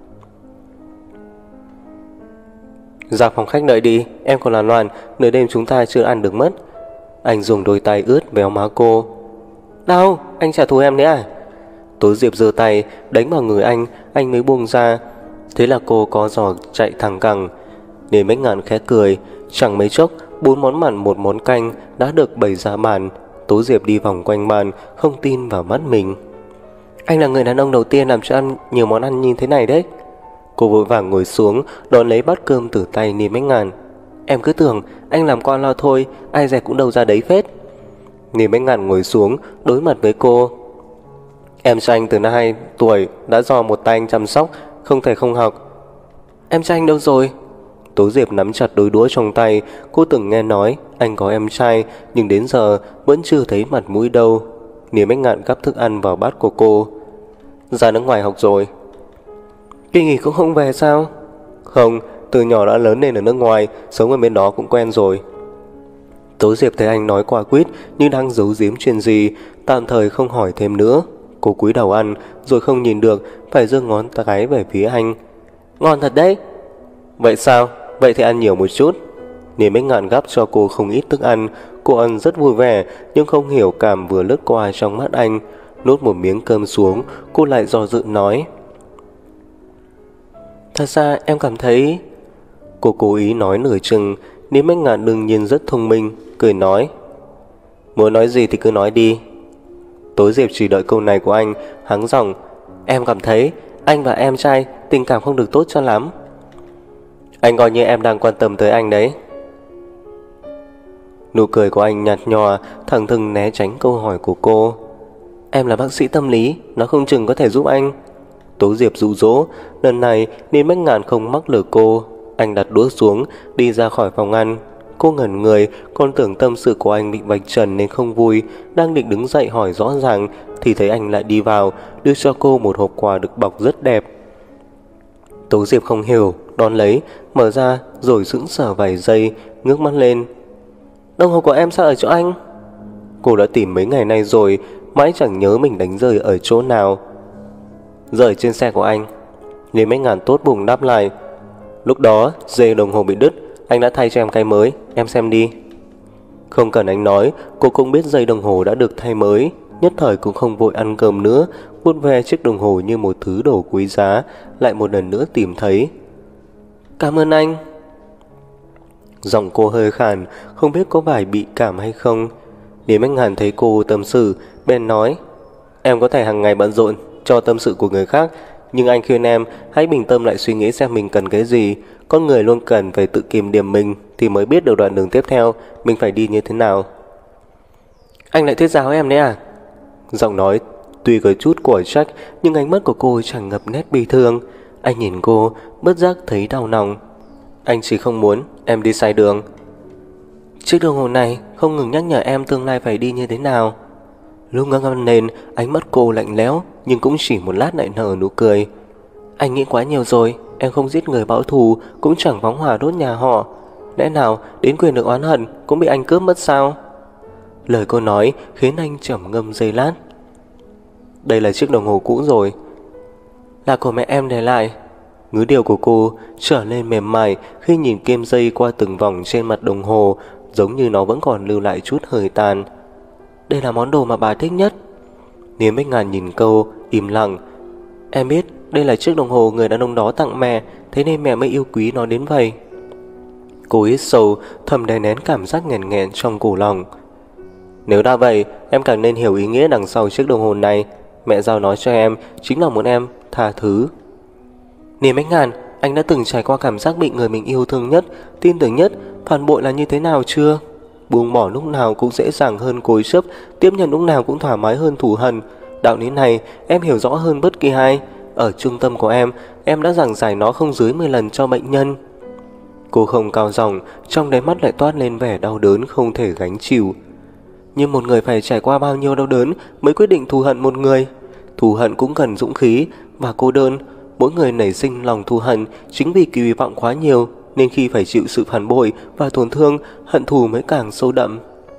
Ra phòng khách đợi đi, em còn là loạn, nửa đêm chúng ta chưa ăn được mất. Anh dùng đôi tay ướt véo má cô. Đau, anh trả thù em đấy à? Tố Diệp giơ tay đánh vào người anh mới buông ra. Thế là cô có giò chạy thẳng cẳng. Niềm Bách Ngạn khẽ cười. Chẳng mấy chốc 4 món mặn 1 món canh đã được bày ra bàn. Tố Diệp đi vòng quanh bàn, không tin vào mắt mình. Anh là người đàn ông đầu tiên làm cho ăn nhiều món ăn như thế này đấy. Cô vội vàng ngồi xuống đón lấy bát cơm từ tay Niềm Bách Ngạn. Em cứ tưởng anh làm qua lo thôi, ai dè cũng đâu ra đấy phết. Niềm Bách Ngạn ngồi xuống đối mặt với cô. Em trai anh từ năm 2 tuổi đã do một tay anh chăm sóc, không thể không học. Em trai anh đâu rồi? Tố Diệp nắm chặt đôi đũa trong tay. Cô từng nghe nói anh có em trai, nhưng đến giờ vẫn chưa thấy mặt mũi đâu. Niềm Bách Ngạn gắp thức ăn vào bát của cô. Ra nước ngoài học rồi. Kỳ nghỉ cũng không về sao? Không, từ nhỏ đã lớn lên ở nước ngoài, sống ở bên đó cũng quen rồi. Tố Diệp thấy anh nói quả quyết nhưng đang giấu giếm chuyện gì, tạm thời không hỏi thêm nữa. Cô cúi đầu ăn rồi không nhìn được, phải giơ ngón cái về phía anh. Ngon thật đấy. Vậy sao? Vậy thì ăn nhiều một chút. Niềm Bách Ngạn gắp cho cô không ít thức ăn. Cô ăn rất vui vẻ, nhưng không hiểu cảm vừa lướt qua trong mắt anh. Nuốt một miếng cơm xuống, cô lại do dự nói. Thật ra em cảm thấy... Cô cố ý nói nửa chừng. Niềm Bách Ngạn đương nhiên rất thông minh, cười nói. Muốn nói gì thì cứ nói đi. Tố Diệp chỉ đợi câu này của anh, hắng giọng. Em cảm thấy anh và em trai tình cảm không được tốt cho lắm. Anh coi như em đang quan tâm tới anh đấy. Nụ cười của anh nhạt nhòa, thẳng thừng né tránh câu hỏi của cô. Em là bác sĩ tâm lý, nó không chừng có thể giúp anh. Tố Diệp dụ dỗ. Lần này Niên Bách Ngạn không mắc lừa cô. Anh đặt đũa xuống, đi ra khỏi phòng ăn. Cô ngẩn người, còn tưởng tâm sự của anh bị vạch trần nên không vui. Đang định đứng dậy hỏi rõ ràng thì thấy anh lại đi vào, đưa cho cô một hộp quà được bọc rất đẹp. Tố Diệp không hiểu, đón lấy, mở ra rồi sững sờ vài giây, ngước mắt lên. Đồng hồ của em sao ở chỗ anh? Cô đã tìm mấy ngày nay rồi, mãi chẳng nhớ mình đánh rơi ở chỗ nào. Rơi trên xe của anh. Lý Bách Ngạn tốt bụng đáp lại. Lúc đó dây đồng hồ bị đứt, anh đã thay cho em cái mới, em xem đi. Không cần anh nói, cô cũng biết dây đồng hồ đã được thay mới. Nhất thời cũng không vội ăn cơm nữa, vuốt ve chiếc đồng hồ như một thứ đồ quý giá, lại một lần nữa tìm thấy. Cảm ơn anh. Giọng cô hơi khàn, không biết có phải bị cảm hay không. Lý Bách Ngạn thấy cô tâm sự, bèn nói. Em có thể hàng ngày bận rộn cho tâm sự của người khác, nhưng anh khuyên em hãy bình tâm lại suy nghĩ xem mình cần cái gì. Con người luôn cần phải tự kiềm điểm mình thì mới biết được đoạn đường tiếp theo mình phải đi như thế nào. Anh lại thuyết giáo em đấy à? Giọng nói tuy có chút của trách, nhưng ánh mắt của cô tràn ngập nét bi thương. Anh nhìn cô, bất giác thấy đau lòng. Anh chỉ không muốn em đi sai đường. Chiếc đồng hồ này không ngừng nhắc nhở em tương lai phải đi như thế nào. Lúc ngẩng lên, ánh mắt cô lạnh lẽo, nhưng cũng chỉ một lát lại nở nụ cười. Anh nghĩ quá nhiều rồi, em không giết người báo thù, cũng chẳng phóng hỏa đốt nhà họ. Lẽ nào đến quyền được oán hận cũng bị anh cướp mất sao? Lời cô nói khiến anh trầm ngâm giây lát. Đây là chiếc đồng hồ cũ rồi. Là của mẹ em để lại. Ngữ điệu của cô trở nên mềm mại khi nhìn kim dây qua từng vòng trên mặt đồng hồ, giống như nó vẫn còn lưu lại chút hơi tàn. Đây là món đồ mà bà thích nhất. Niên Bách Ngạn nhìn cô, im lặng. Em biết đây là chiếc đồng hồ người đàn ông đó tặng mẹ, thế nên mẹ mới yêu quý nó đến vậy. Cô hít sâu, thầm đè nén cảm giác nghẹn nghẹn trong cổ lòng. Nếu đã vậy, em càng nên hiểu ý nghĩa đằng sau chiếc đồng hồ này. Mẹ giao nó cho em chính là muốn em tha thứ. Niên Bách Ngạn, anh đã từng trải qua cảm giác bị người mình yêu thương nhất, tin tưởng nhất, phản bội là như thế nào chưa? Buông bỏ lúc nào cũng dễ dàng hơn cố chấp, tiếp nhận lúc nào cũng thoải mái hơn thù hận. Đạo lý này em hiểu rõ hơn bất kỳ ai. Ở trung tâm của em đã giảng giải nó không dưới 10 lần cho bệnh nhân. Cô không cao giọng, trong đáy mắt lại toát lên vẻ đau đớn không thể gánh chịu. Nhưng một người phải trải qua bao nhiêu đau đớn mới quyết định thù hận một người? Thù hận cũng cần dũng khí và cô đơn. Mỗi người nảy sinh lòng thù hận chính vì kỳ vọng quá nhiều, nên khi phải chịu sự phản bội và tổn thương, hận thù mới càng sâu đậm.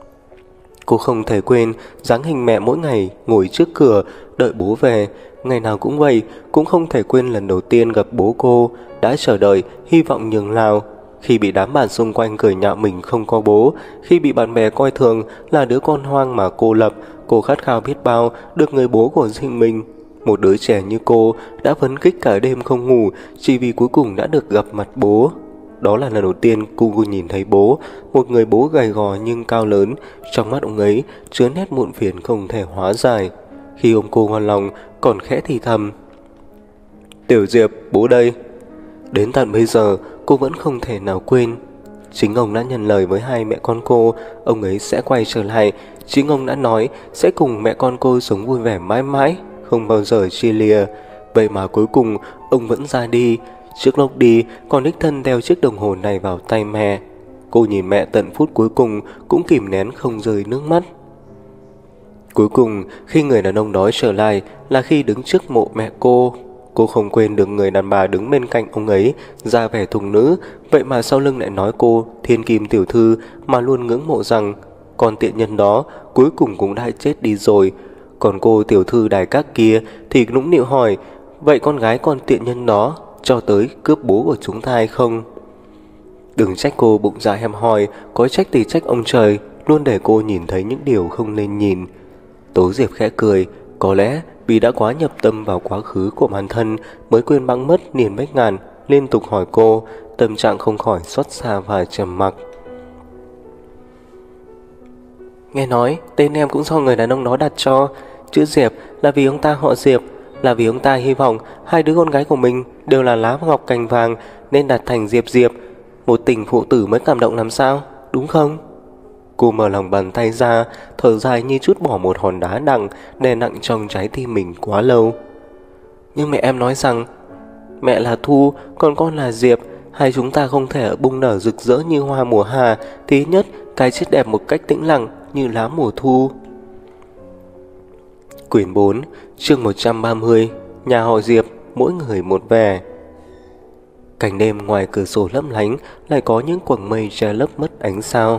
Cô không thể quên dáng hình mẹ mỗi ngày ngồi trước cửa đợi bố về. Ngày nào cũng vậy, cũng không thể quên lần đầu tiên gặp bố cô, đã chờ đợi, hy vọng nhường nào. Khi bị đám bạn xung quanh cười nhạo mình không có bố, khi bị bạn bè coi thường là đứa con hoang mà cô lập, cô khát khao biết bao được người bố của riêng mình. Một đứa trẻ như cô đã phấn khích cả đêm không ngủ chỉ vì cuối cùng đã được gặp mặt bố. Đó là lần đầu tiên cô nhìn thấy bố, một người bố gầy gò nhưng cao lớn. Trong mắt ông ấy chứa nét muộn phiền không thể hóa giải. Khi ôm cô ngon lòng còn khẽ thì thầm. Tiểu Diệp, bố đây. Đến tận bây giờ cô vẫn không thể nào quên. Chính ông đã nhận lời với hai mẹ con cô, ông ấy sẽ quay trở lại. Chính ông đã nói sẽ cùng mẹ con cô sống vui vẻ mãi mãi, không bao giờ chia lìa. Vậy mà cuối cùng ông vẫn ra đi. Trước lúc đi còn đích thân đeo chiếc đồng hồ này vào tay mẹ. Cô nhìn mẹ tận phút cuối cùng cũng kìm nén không rơi nước mắt. Cuối cùng khi người đàn ông đó trở lại là khi đứng trước mộ mẹ cô. Cô không quên được người đàn bà đứng bên cạnh ông ấy ra vẻ thùng nữ. Vậy mà sau lưng lại nói cô thiên kim tiểu thư, mà luôn ngưỡng mộ rằng con tiện nhân đó cuối cùng cũng đã chết đi rồi. Còn cô tiểu thư đài các kia thì nũng nịu hỏi, vậy con gái con tiện nhân đó cho tới cướp bố của chúng ta hay không? Đừng trách cô bụng dạ hẹp hòi, có trách thì trách ông trời, luôn để cô nhìn thấy những điều không nên nhìn. Tố Diệp khẽ cười, có lẽ vì đã quá nhập tâm vào quá khứ của bản thân mới quên bẵng mất Niên Bách Ngạn liên tục hỏi cô, tâm trạng không khỏi xót xa và trầm mặc. Nghe nói tên em cũng do người đàn ông đó đặt cho. Chữ Diệp là vì ông ta họ Diệp, là vì ông ta hy vọng hai đứa con gái của mình đều là lá ngọc cành vàng nên đặt thành Diệp Diệp. Một tình phụ tử mới cảm động làm sao, đúng không? Cô mở lòng bàn tay ra, thở dài như chút bỏ một hòn đá nặng đè nặng trong trái tim mình quá lâu. Nhưng mẹ em nói rằng mẹ là Thu, còn con là Diệp. Hai chúng ta không thể bung nở rực rỡ như hoa mùa hạ, thì ít nhất cái chết đẹp một cách tĩnh lặng như lá mùa thu. Quyển 4, chương 130, nhà họ Diệp, mỗi người một vẻ. Cảnh đêm ngoài cửa sổ lấp lánh, lại có những quầng mây che lấp mất ánh sao.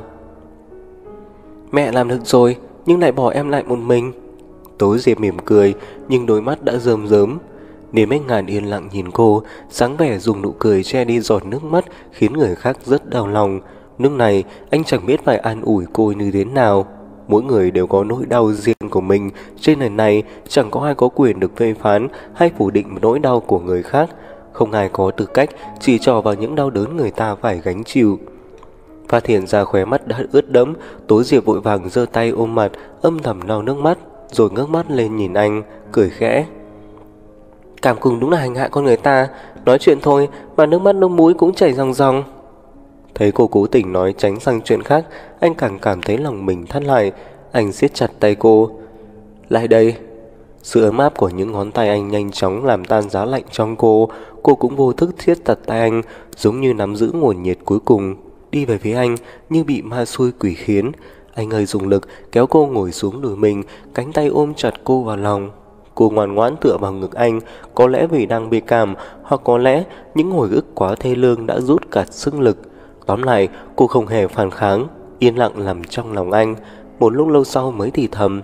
Mẹ làm được rồi, nhưng lại bỏ em lại một mình. Tố Diệp mỉm cười, nhưng đôi mắt đã rơm rớm. Niềm Anh Ngàn yên lặng nhìn cô, dáng vẻ dùng nụ cười che đi giọt nước mắt khiến người khác rất đau lòng. Lúc này anh chẳng biết phải an ủi cô như thế nào. Mỗi người đều có nỗi đau riêng của mình. Trên đời này chẳng có ai có quyền được phê phán hay phủ định nỗi đau của người khác. Không ai có tư cách chỉ trỏ vào những đau đớn người ta phải gánh chịu. Phát hiện ra khóe mắt đã ướt đẫm, Tố Diệp vội vàng giơ tay ôm mặt, âm thầm lau nước mắt, rồi ngước mắt lên nhìn anh, cười khẽ. Cảm cùng đúng là hành hạ con người ta, nói chuyện thôi mà nước mắt nước mũi cũng chảy ròng ròng. Thấy cô cố tình nói tránh sang chuyện khác, anh càng cảm thấy lòng mình thắt lại. Anh siết chặt tay cô. Lại đây. Sự ấm áp của những ngón tay anh nhanh chóng làm tan giá lạnh trong cô. Cô cũng vô thức siết chặt tay anh, giống như nắm giữ nguồn nhiệt cuối cùng. Đi về phía anh như bị ma xui quỷ khiến. Anh hơi dùng lực kéo cô ngồi xuống đùi mình, cánh tay ôm chặt cô vào lòng. Cô ngoan ngoãn tựa vào ngực anh, có lẽ vì đang bị cảm, hoặc có lẽ những hồi ức quá thê lương đã rút cả sức lực. Tóm lại, cô không hề phản kháng, yên lặng nằm trong lòng anh. Một lúc lâu sau mới thì thầm.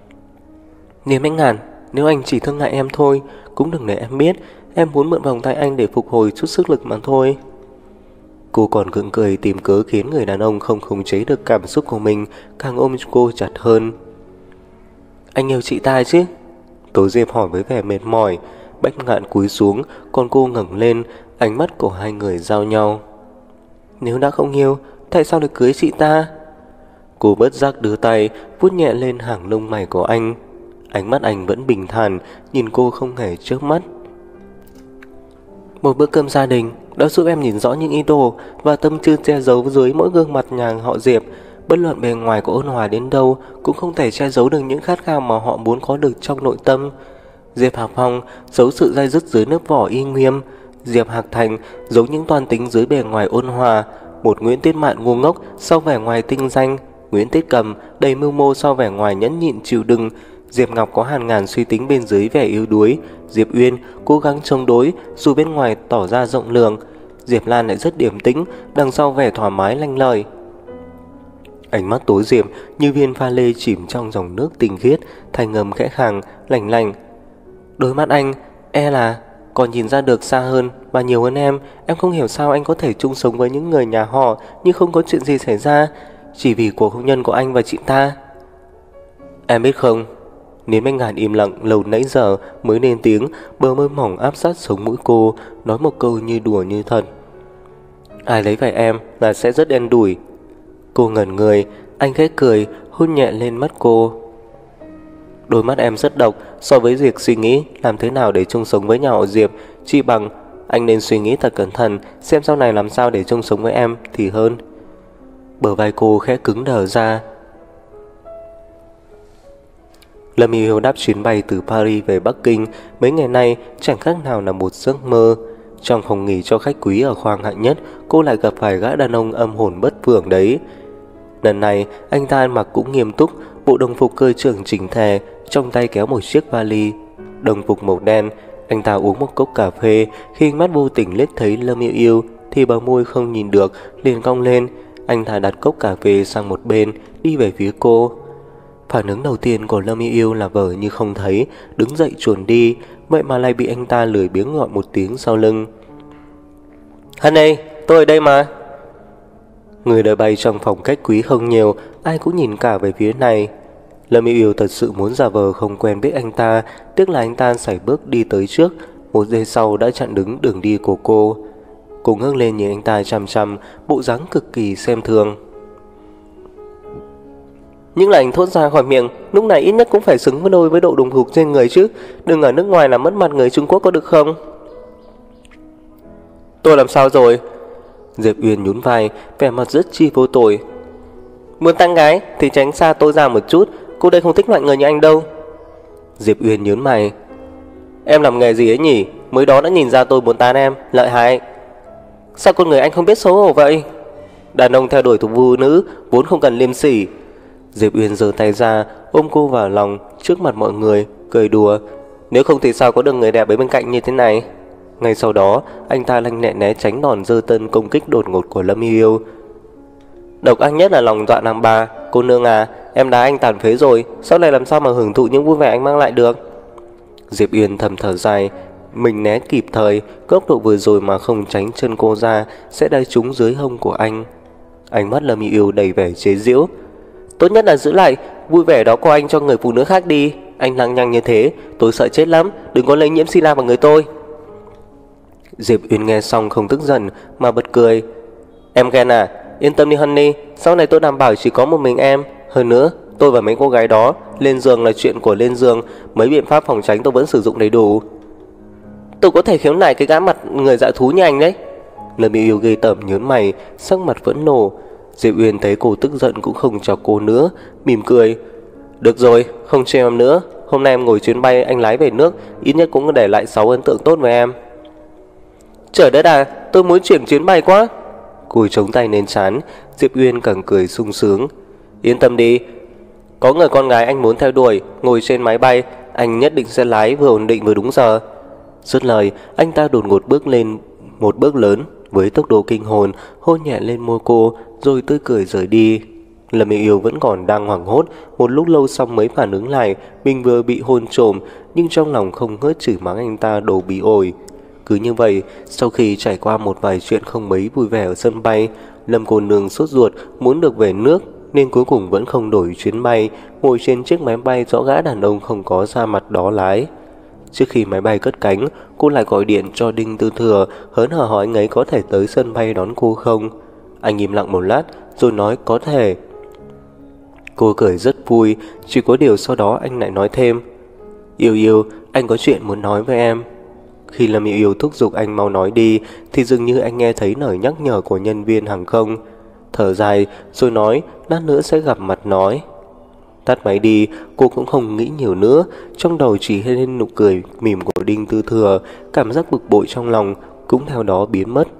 Niềm Anh Ngàn, nếu anh chỉ thương ngại em thôi, cũng đừng để em biết. Em muốn mượn vòng tay anh để phục hồi chút sức lực mà thôi. Cô còn gượng cười tìm cớ khiến người đàn ông không khống chế được cảm xúc của mình, càng ôm cô chặt hơn. Anh yêu chị ta chứ? Tố Diệp hỏi với vẻ mệt mỏi. Bách Ngạn cúi xuống, còn cô ngẩng lên, ánh mắt của hai người giao nhau. Nếu đã không yêu, tại sao lại cưới chị ta? Cô bất giác đưa tay vuốt nhẹ lên hàng lông mày của anh. Ánh mắt anh vẫn bình thản, nhìn cô không hề chớp mắt. Một bữa cơm gia đình đã giúp em nhìn rõ những ý đồ và tâm tư che giấu dưới mỗi gương mặt nhà họ Diệp. Bất luận bề ngoài của ôn hòa đến đâu cũng không thể che giấu được những khát khao mà họ muốn có được trong nội tâm. Diệp Hạc Phong giấu sự dai dứt dưới lớp vỏ y nghiêm. Diệp Hạc Thành giấu những toan tính dưới bề ngoài ôn hòa. Một Nguyễn Tiết Mạn ngu ngốc sau vẻ ngoài tinh danh. Nguyễn Tiết Cầm đầy mưu mô sau vẻ ngoài nhẫn nhịn chịu đựng. Diệp Ngọc có hàng ngàn suy tính bên dưới vẻ yếu đuối. Diệp Uyên cố gắng chống đối dù bên ngoài tỏ ra rộng lượng. Diệp Lan lại rất điềm tĩnh, đằng sau vẻ thoải mái lanh lợi. Ánh mắt Tố Diệp như viên pha lê chìm trong dòng nước tinh khiết, thành ngầm khẽ khàng, lành lành. Đôi mắt anh, là còn nhìn ra được xa hơn và nhiều hơn em. Em không hiểu sao anh có thể chung sống với những người nhà họ như không có chuyện gì xảy ra, chỉ vì cuộc hôn nhân của anh và chị ta. Em biết không? Nếu Anh Ngàn im lặng lâu nãy giờ mới lên tiếng, bờ môi mỏng áp sát sống mũi cô, nói một câu như đùa như thật. Ai lấy phải em là sẽ rất đen đủi. Cô ngẩn người, anh khẽ cười, hôn nhẹ lên mắt cô. Đôi mắt em rất độc, so với việc suy nghĩ làm thế nào để chung sống với nhà họ Diệp, chỉ bằng anh nên suy nghĩ thật cẩn thận, xem sau này làm sao để chung sống với em thì hơn. Bờ vai cô khẽ cứng đờ ra. Lâm Y Hiếu đáp chuyến bay từ Paris về Bắc Kinh. Mấy ngày nay chẳng khác nào là một giấc mơ. Trong phòng nghỉ cho khách quý ở khoang hạng nhất, cô lại gặp phải gã đàn ông âm hồn bất phường đấy. Lần này anh ta ăn mặc cũng nghiêm túc, bộ đồng phục cơ trưởng chỉnh tề, trong tay kéo một chiếc vali. Đồng phục màu đen. Anh ta uống một cốc cà phê, khi mắt vô tình liếc thấy Lâm Yêu Yêu thì bờ môi không nhìn được, liền cong lên. Anh ta đặt cốc cà phê sang một bên, đi về phía cô. Phản ứng đầu tiên của Lâm Yêu Yêu là vờ như không thấy, đứng dậy chuồn đi, vậy mà lại bị anh ta lười biếng gọi một tiếng sau lưng. Honey, tôi ở đây mà. Người đợi bay trong phòng khách quý không nhiều, ai cũng nhìn cả về phía này. Lâm Yêu Yêu thật sự muốn giả vờ không quen biết anh ta, tiếc là anh ta sải bước đi tới trước, một giây sau đã chặn đứng đường đi của cô. Cô ngước lên nhìn anh ta chằm chằm, bộ dáng cực kỳ xem thường. Những lời anh thốt ra khỏi miệng lúc này ít nhất cũng phải xứng với đôi với độ đùng hục trên người chứ. Đừng ở nước ngoài làm mất mặt người Trung Quốc có được không? Tôi làm sao rồi? Diệp Uyên nhún vai, vẻ mặt rất chi vô tội. Muốn tán gái thì tránh xa tôi ra một chút, cô đây không thích loại người như anh đâu. Diệp Uyên nhớn mày. Em làm nghề gì ấy nhỉ? Mới đó đã nhìn ra tôi muốn tán em, lợi hại. Sao con người anh không biết xấu hổ vậy? Đàn ông theo đuổi thuộc phụ nữ vốn không cần liêm sỉ. Diệp Uyên giơ tay ra ôm cô vào lòng trước mặt mọi người, cười đùa. Nếu không thì sao có được người đẹp ở bên cạnh như thế này? Ngay sau đó anh ta lanh lẹ né tránh đòn giơ tân công kích đột ngột của Lâm Yêu. Độc ác nhất là lòng dạ đàn bà. Cô nương à, em đá anh tàn phế rồi, sau này làm sao mà hưởng thụ những vui vẻ anh mang lại được? Diệp Uyên thầm thở dài. Mình né kịp thời, góc độ vừa rồi mà không tránh chân cô ra sẽ đá trúng dưới hông của anh. Ánh mắt Lâm Yêu đầy vẻ chế giễu. Tốt nhất là giữ lại vui vẻ đó của anh cho người phụ nữ khác đi. Anh lăng nhăng như thế tôi sợ chết lắm, đừng có lây nhiễm SIDA vào người tôi. Diệp Uyên nghe xong không tức giận mà bật cười. Em ghen à? Yên tâm đi Honey, sau này tôi đảm bảo chỉ có một mình em. Hơn nữa tôi và mấy cô gái đó lên giường là chuyện của lên giường, mấy biện pháp phòng tránh tôi vẫn sử dụng đầy đủ. Tôi có thể khiếu nại cái gã mặt người dạ thú như anh đấy. Lâm Yêu ghê tởm nhớn mày, sắc mặt vẫn nổ. Diệp Uyên thấy cô tức giận cũng không chọc cô nữa, mỉm cười. Được rồi, không trêu em nữa. Hôm nay em ngồi chuyến bay anh lái về nước, ít nhất cũng để lại 6 ấn tượng tốt với em. Trời đất à, tôi muốn chuyển chuyến bay quá. Cô chống tay lên trán, Diệp Uyên càng cười sung sướng. Yên tâm đi, có người con gái anh muốn theo đuổi, ngồi trên máy bay, anh nhất định sẽ lái vừa ổn định vừa đúng giờ. Dứt lời, anh ta đột ngột bước lên một bước lớn với tốc độ kinh hồn, hôn nhẹ lên môi cô rồi tươi cười rời đi. Lâm Yêu vẫn còn đang hoảng hốt, một lúc lâu sau mới phản ứng lại mình vừa bị hôn trộm, nhưng trong lòng không ngớt chửi mắng anh ta đồ bị ổi. Cứ như vậy, sau khi trải qua một vài chuyện không mấy vui vẻ ở sân bay, Lâm cô nương sốt ruột muốn được về nước nên cuối cùng vẫn không đổi chuyến bay, ngồi trên chiếc máy bay do gã đàn ông không có da mặt đó lái. Trước khi máy bay cất cánh, cô lại gọi điện cho Đinh Tư Thừa, hớn hở hỏi anh ấy có thể tới sân bay đón cô không. Anh im lặng một lát rồi nói có thể. Cô cười rất vui, chỉ có điều sau đó anh lại nói thêm. Yêu, anh có chuyện muốn nói với em. Khi Lâm Yêu thúc giục anh mau nói đi thì dường như anh nghe thấy lời nhắc nhở của nhân viên hàng không. Thở dài rồi nói lát nữa sẽ gặp mặt nói. Tắt máy đi, cô cũng không nghĩ nhiều nữa, trong đầu chỉ lên nụ cười mỉm của Đinh Tư Thừa, cảm giác bực bội trong lòng cũng theo đó biến mất.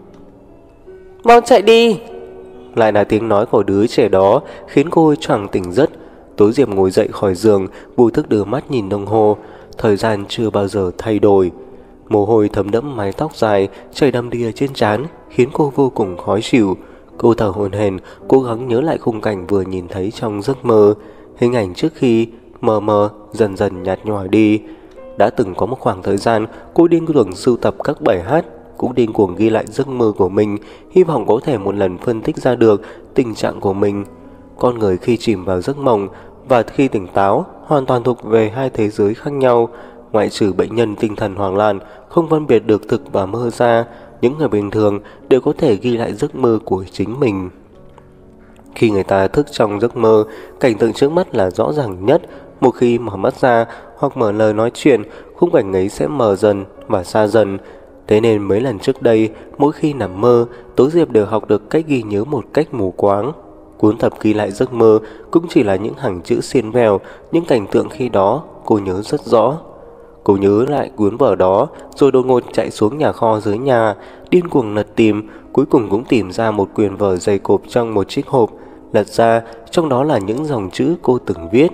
Mau chạy đi! Lại là tiếng nói của đứa trẻ đó khiến cô choàng tỉnh giấc. Tố Diệp ngồi dậy khỏi giường, vô thức đưa mắt nhìn đồng hồ, thời gian chưa bao giờ thay đổi. Mồ hôi thấm đẫm mái tóc dài chảy đầm đìa trên trán khiến cô vô cùng khó chịu. Cô thở hổn hển, cố gắng nhớ lại khung cảnh vừa nhìn thấy trong giấc mơ. Hình ảnh trước khi mờ mờ dần dần nhạt nhòa đi. Đã từng có một khoảng thời gian cô điên cuồng sưu tập các bài hát, cũng điên cuồng ghi lại giấc mơ của mình, hy vọng có thể một lần phân tích ra được tình trạng của mình. Con người khi chìm vào giấc mộng và khi tỉnh táo hoàn toàn thuộc về hai thế giới khác nhau. Ngoại trừ bệnh nhân tinh thần hoảng loạn không phân biệt được thực và mơ ra, những người bình thường đều có thể ghi lại giấc mơ của chính mình. Khi người ta thức trong giấc mơ, cảnh tượng trước mắt là rõ ràng nhất. Một khi mở mắt ra hoặc mở lời nói chuyện, khung cảnh ấy sẽ mờ dần và xa dần. Thế nên mấy lần trước đây, mỗi khi nằm mơ, Tố Diệp đều học được cách ghi nhớ một cách mù quáng. Cuốn tập ghi lại giấc mơ cũng chỉ là những hàng chữ xiên vèo, những cảnh tượng khi đó cô nhớ rất rõ. Cô nhớ lại cuốn vở đó, rồi đột ngột chạy xuống nhà kho dưới nhà, điên cuồng lật tìm, cuối cùng cũng tìm ra một quyển vở dày cộp trong một chiếc hộp. Lật ra, trong đó là những dòng chữ cô từng viết.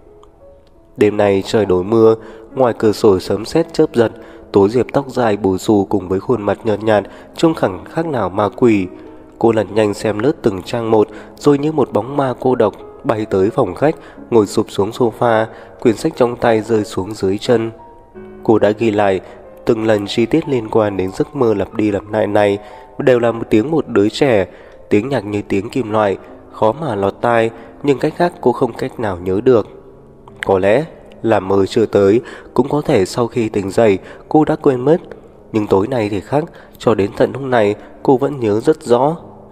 Đêm nay trời đổ mưa, ngoài cửa sổ sấm sét chớp giật, Tố Diệp tóc dài bù xù cùng với khuôn mặt nhợt nhạt trông chẳng khác nào ma quỷ. Cô lật nhanh xem lướt từng trang một, rồi như một bóng ma cô độc bay tới phòng khách, ngồi sụp xuống sofa, quyển sách trong tay rơi xuống dưới chân. Cô đã ghi lại từng lần chi tiết liên quan đến giấc mơ lặp đi lặp lại này, đều là một tiếng một đứa trẻ, tiếng nhạc như tiếng kim loại, khó mà lọt tai, nhưng cách khác cô không cách nào nhớ được. Có lẽ là mơ chưa tới, cũng có thể sau khi tỉnh dậy cô đã quên mất. Nhưng tối nay thì khác, cho đến tận lúc này cô vẫn nhớ rất rõ.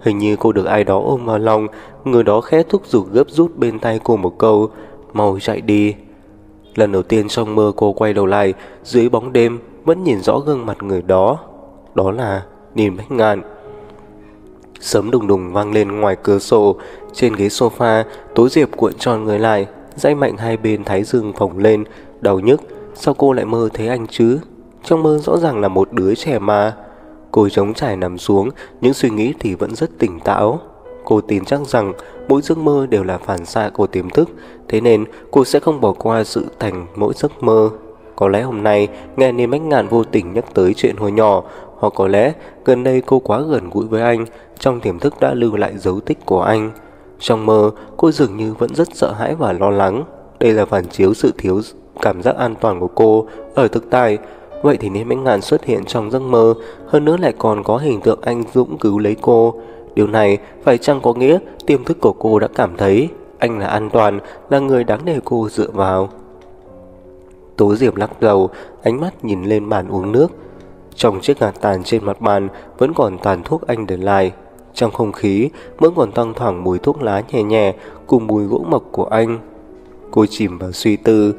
Hình như cô được ai đó ôm vào lòng, người đó khẽ thúc giục gấp rút bên tai cô một câu: "Mau chạy đi." Lần đầu tiên trong mơ cô quay đầu lại, dưới bóng đêm vẫn nhìn rõ gương mặt người đó. Đó là Ninh Bách Ngạn. Sấm đùng đùng vang lên ngoài cửa sổ. Trên ghế sofa, Tố Diệp cuộn tròn người lại, dãy mạnh hai bên thái dương phồng lên, đau nhức. Sao cô lại mơ thấy anh chứ? Trong mơ rõ ràng là một đứa trẻ mà. Cô trống trải nằm xuống, những suy nghĩ thì vẫn rất tỉnh táo. Cô tin chắc rằng mỗi giấc mơ đều là phản xạ của tiềm thức, thế nên cô sẽ không bỏ qua sự thành mỗi giấc mơ. Có lẽ hôm nay nghe Ninh Bách Ngạn vô tình nhắc tới chuyện hồi nhỏ, hoặc có lẽ gần đây cô quá gần gũi với anh, trong tiềm thức đã lưu lại dấu tích của anh. Trong mơ, cô dường như vẫn rất sợ hãi và lo lắng. Đây là phản chiếu sự thiếu cảm giác an toàn của cô ở thực tại. Vậy thì Ninh Bách Ngạn xuất hiện trong giấc mơ, hơn nữa lại còn có hình tượng anh dũng cứu lấy cô. Điều này phải chăng có nghĩa tiềm thức của cô đã cảm thấy anh là an toàn, là người đáng để cô dựa vào? Tố Diệp lắc đầu, ánh mắt nhìn lên bàn uống nước. Trong chiếc gạt tàn trên mặt bàn vẫn còn tàn thuốc anh để lại. Trong không khí vẫn còn thoang thoảng mùi thuốc lá nhẹ nhẹ cùng mùi gỗ mộc của anh. Cô chìm vào suy tư.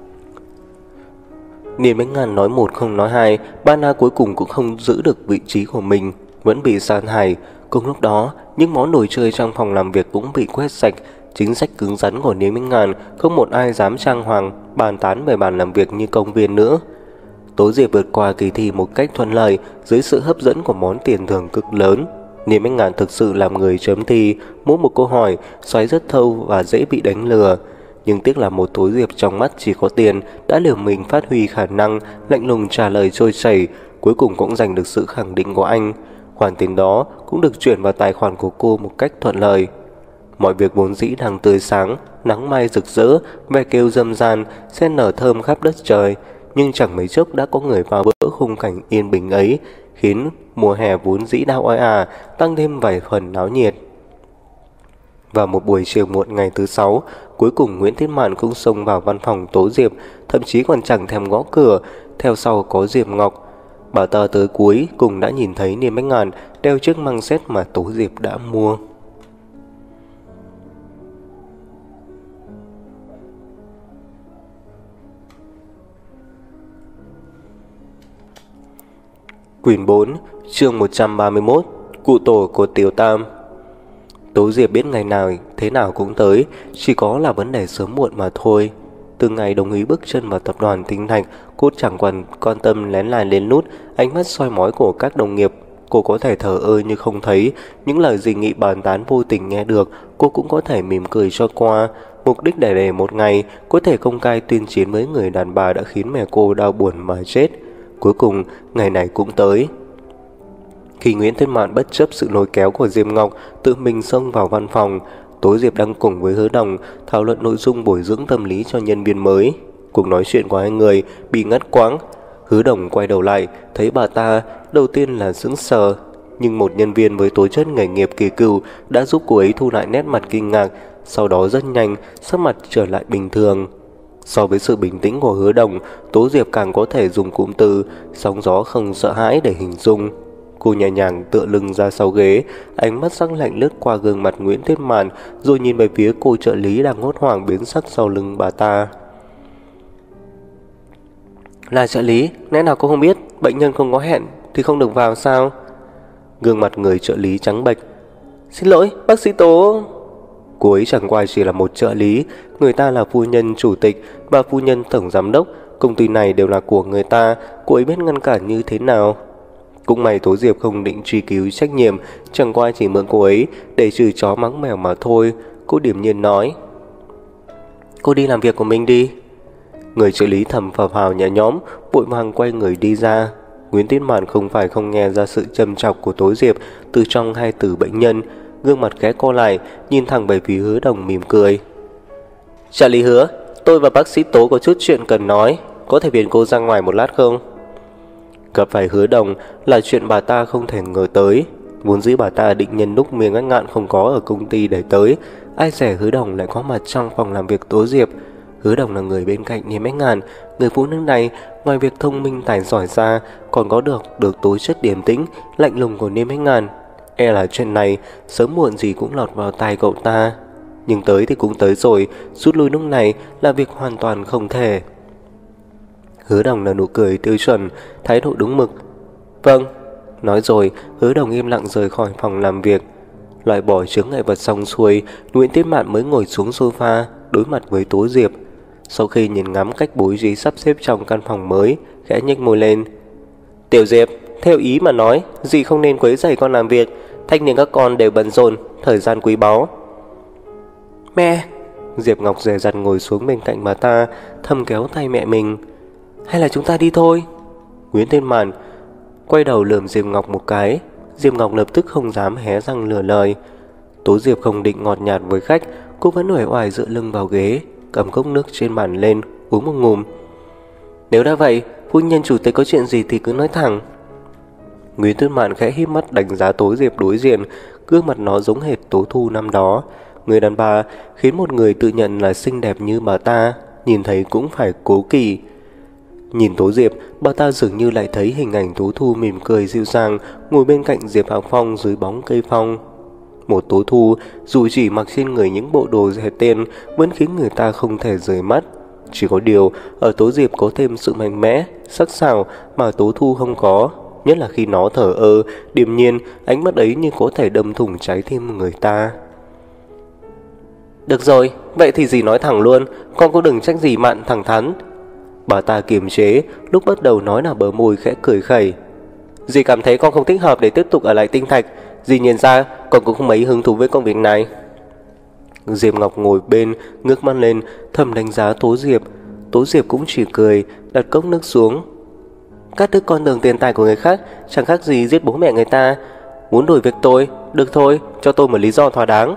Ninh Bách Ngạn nói một không nói hai, Bana cuối cùng cũng không giữ được vị trí của mình, vẫn bị san hải. Cùng lúc đó, những món đồ chơi trong phòng làm việc cũng bị quét sạch. Chính sách cứng rắn của Ninh Bách Ngạn, không một ai dám trang hoàng bàn tán về bàn làm việc như công viên nữa. Tố Diệp vượt qua kỳ thi một cách thuận lợi dưới sự hấp dẫn của món tiền thưởng cực lớn. Ninh Bách Ngạn thực sự làm người chấm thi, mỗi một câu hỏi xoáy rất thâu và dễ bị đánh lừa. Nhưng tiếc là một Tố Diệp trong mắt chỉ có tiền đã liều mình phát huy khả năng lạnh lùng trả lời trôi chảy, cuối cùng cũng giành được sự khẳng định của anh. Khoản tiền đó cũng được chuyển vào tài khoản của cô một cách thuận lợi. Mọi việc vốn dĩ đang tươi sáng, nắng mai rực rỡ, ve kêu râm ran, sen nở thơm khắp đất trời, nhưng chẳng mấy chốc đã có người phá vỡ khung cảnh yên bình ấy, khiến mùa hè vốn dĩ đã oi ả tăng thêm vài phần náo nhiệt. Vào một buổi chiều muộn ngày thứ Sáu, cuối cùng Nguyễn Tiết Mạn cũng xông vào văn phòng Tố Diệp, thậm chí còn chẳng thèm gõ cửa. Theo sau có Diệp Ngọc. Bà ta tới cuối cùng đã nhìn thấy Ninh Bách Ngạn đeo chiếc măng xét mà Tố Diệp đã mua. Quyển 4, chương 131, Cụ tổ của Tiểu Tam. Tố Diệp biết ngày nào thế nào cũng tới, chỉ có là vấn đề sớm muộn mà thôi. Từ ngày đồng ý bước chân vào tập đoàn Tinh Thạch, cô chẳng quan tâm lén lài lén lút ánh mắt soi mói của các đồng nghiệp. Cô có thể thờ ơ như không thấy, những lời dị nghị bàn tán vô tình nghe được, cô cũng có thể mỉm cười cho qua. Mục đích để một ngày có thể công khai tuyên chiến với người đàn bà đã khiến mẹ cô đau buồn mà chết. Cuối cùng, ngày này cũng tới. Khi Nguyễn Tiết Mạn bất chấp sự lôi kéo của Diệp Ngọc, tự mình xông vào văn phòng, Tố Diệp đang cùng với Hứa Đồng thảo luận nội dung bồi dưỡng tâm lý cho nhân viên mới. Cuộc nói chuyện của hai người bị ngắt quãng. Hứa Đồng quay đầu lại, thấy bà ta, đầu tiên là sững sờ, nhưng một nhân viên với tố chất nghề nghiệp kỳ cựu đã giúp cô ấy thu lại nét mặt kinh ngạc, sau đó rất nhanh, sắc mặt trở lại bình thường. So với sự bình tĩnh của Hứa Đồng, Tố Diệp càng có thể dùng cụm từ sóng gió không sợ hãi để hình dung. Cô nhẹ nhàng tựa lưng ra sau ghế, ánh mắt sắc lạnh lướt qua gương mặt Nguyễn Tiết Mạn, rồi nhìn về phía cô trợ lý đang hốt hoảng biến sắc sau lưng bà ta. Là trợ lý, lẽ nào cô không biết bệnh nhân không có hẹn thì không được vào sao? Gương mặt người trợ lý trắng bệch. Xin lỗi, bác sĩ Tố. Cô ấy chẳng qua chỉ là một trợ lý, người ta là phu nhân chủ tịch và phu nhân tổng giám đốc, công ty này đều là của người ta, cô ấy biết ngăn cản như thế nào. Cũng may Tố Diệp không định truy cứu trách nhiệm, chẳng qua chỉ mượn cô ấy để chửi chó mắng mèo mà thôi. Cô điềm nhiên nói, cô đi làm việc của mình đi. Người trợ lý thầm phào phào nhẹ nhõm, vội vàng quay người đi ra. Nguyễn Tiết Mạn không phải không nghe ra sự châm chọc của Tố Diệp từ trong hai từ bệnh nhân, gương mặt khẽ co lại, nhìn thẳng về phía Hứa Đồng mỉm cười. Trợ lý Hứa, tôi và bác sĩ Tố có chút chuyện cần nói, có thể phiền cô ra ngoài một lát không? Gặp phải Hứa Đồng là chuyện bà ta không thể ngờ tới. Vốn dĩ bà ta định nhân lúc Miếng Ngắt Ngạn không có ở công ty để tới, ai dè Hứa Đồng lại có mặt trong phòng làm việc Tố Diệp. Hứa Đồng là người bên cạnh Nghiêm Bách Ngạn, người phụ nữ này ngoài việc thông minh tài giỏi ra còn có được tố chất điềm tĩnh, lạnh lùng của Nghiêm Bách Ngạn. E là chuyện này sớm muộn gì cũng lọt vào tai cậu ta. Nhưng tới thì cũng tới rồi, rút lui lúc này là việc hoàn toàn không thể. Hứa Đồng là nụ cười tiêu chuẩn, thái độ đúng mực. Vâng. Nói rồi, Hứa Đồng im lặng rời khỏi phòng làm việc. Loại bỏ chướng ngại vật xong xuôi, Nguyễn Tiết Mạn mới ngồi xuống sofa, đối mặt với Tố Diệp. Sau khi nhìn ngắm cách bố trí sắp xếp trong căn phòng mới, khẽ nhếch môi lên. Tiểu Diệp, theo ý mà nói, dì không nên quấy rầy con làm việc. Thanh niên các con đều bận rộn, thời gian quý báu. Mẹ! Diệp Ngọc dè dặt ngồi xuống bên cạnh bà ta, thầm kéo tay mẹ mình. Hay là chúng ta đi thôi? Nguyễn Thiên Mạn quay đầu lườm Diệp Ngọc một cái. Diệp Ngọc lập tức không dám hé răng lừa lời. Tố Diệp không định ngọt nhạt với khách, cô vẫn uể oải dựa lưng vào ghế, cầm cốc nước trên bàn lên, uống một ngụm. Nếu đã vậy, phu nhân chủ tịch có chuyện gì thì cứ nói thẳng. Nguyễn Tuyết Mạn khẽ híp mắt đánh giá Tố Diệp đối diện, gương mặt nó giống hệt Tố Thu năm đó. Người đàn bà khiến một người tự nhận là xinh đẹp như bà ta nhìn thấy cũng phải cố kỵ. Nhìn Tố Diệp, bà ta dường như lại thấy hình ảnh Tố Thu mỉm cười dịu dàng ngồi bên cạnh Diệp Hạo Phong dưới bóng cây phong. Một Tố Thu dù chỉ mặc trên người những bộ đồ rẻ tiền vẫn khiến người ta không thể rời mắt. Chỉ có điều ở Tố Diệp có thêm sự mạnh mẽ, sắc sảo mà Tố Thu không có. Nhất là khi nó thở ơ, điềm nhiên, ánh mắt ấy như có thể đâm thủng trái tim người ta. Được rồi, vậy thì dì nói thẳng luôn, con cũng đừng trách dì Mạn thẳng thắn. Bà ta kiềm chế, lúc bắt đầu nói là bờ môi khẽ cười khẩy. Dì cảm thấy con không thích hợp để tiếp tục ở lại Tinh Thạch. Dì nhìn ra con cũng không mấy hứng thú với công việc này. Diệp Ngọc ngồi bên, ngước mắt lên, thầm đánh giá Tố Diệp. Tố Diệp cũng chỉ cười, đặt cốc nước xuống. Các đứa con đường tiền tài của người khác chẳng khác gì giết bố mẹ người ta. Muốn đổi việc tôi, được thôi, cho tôi một lý do thỏa đáng.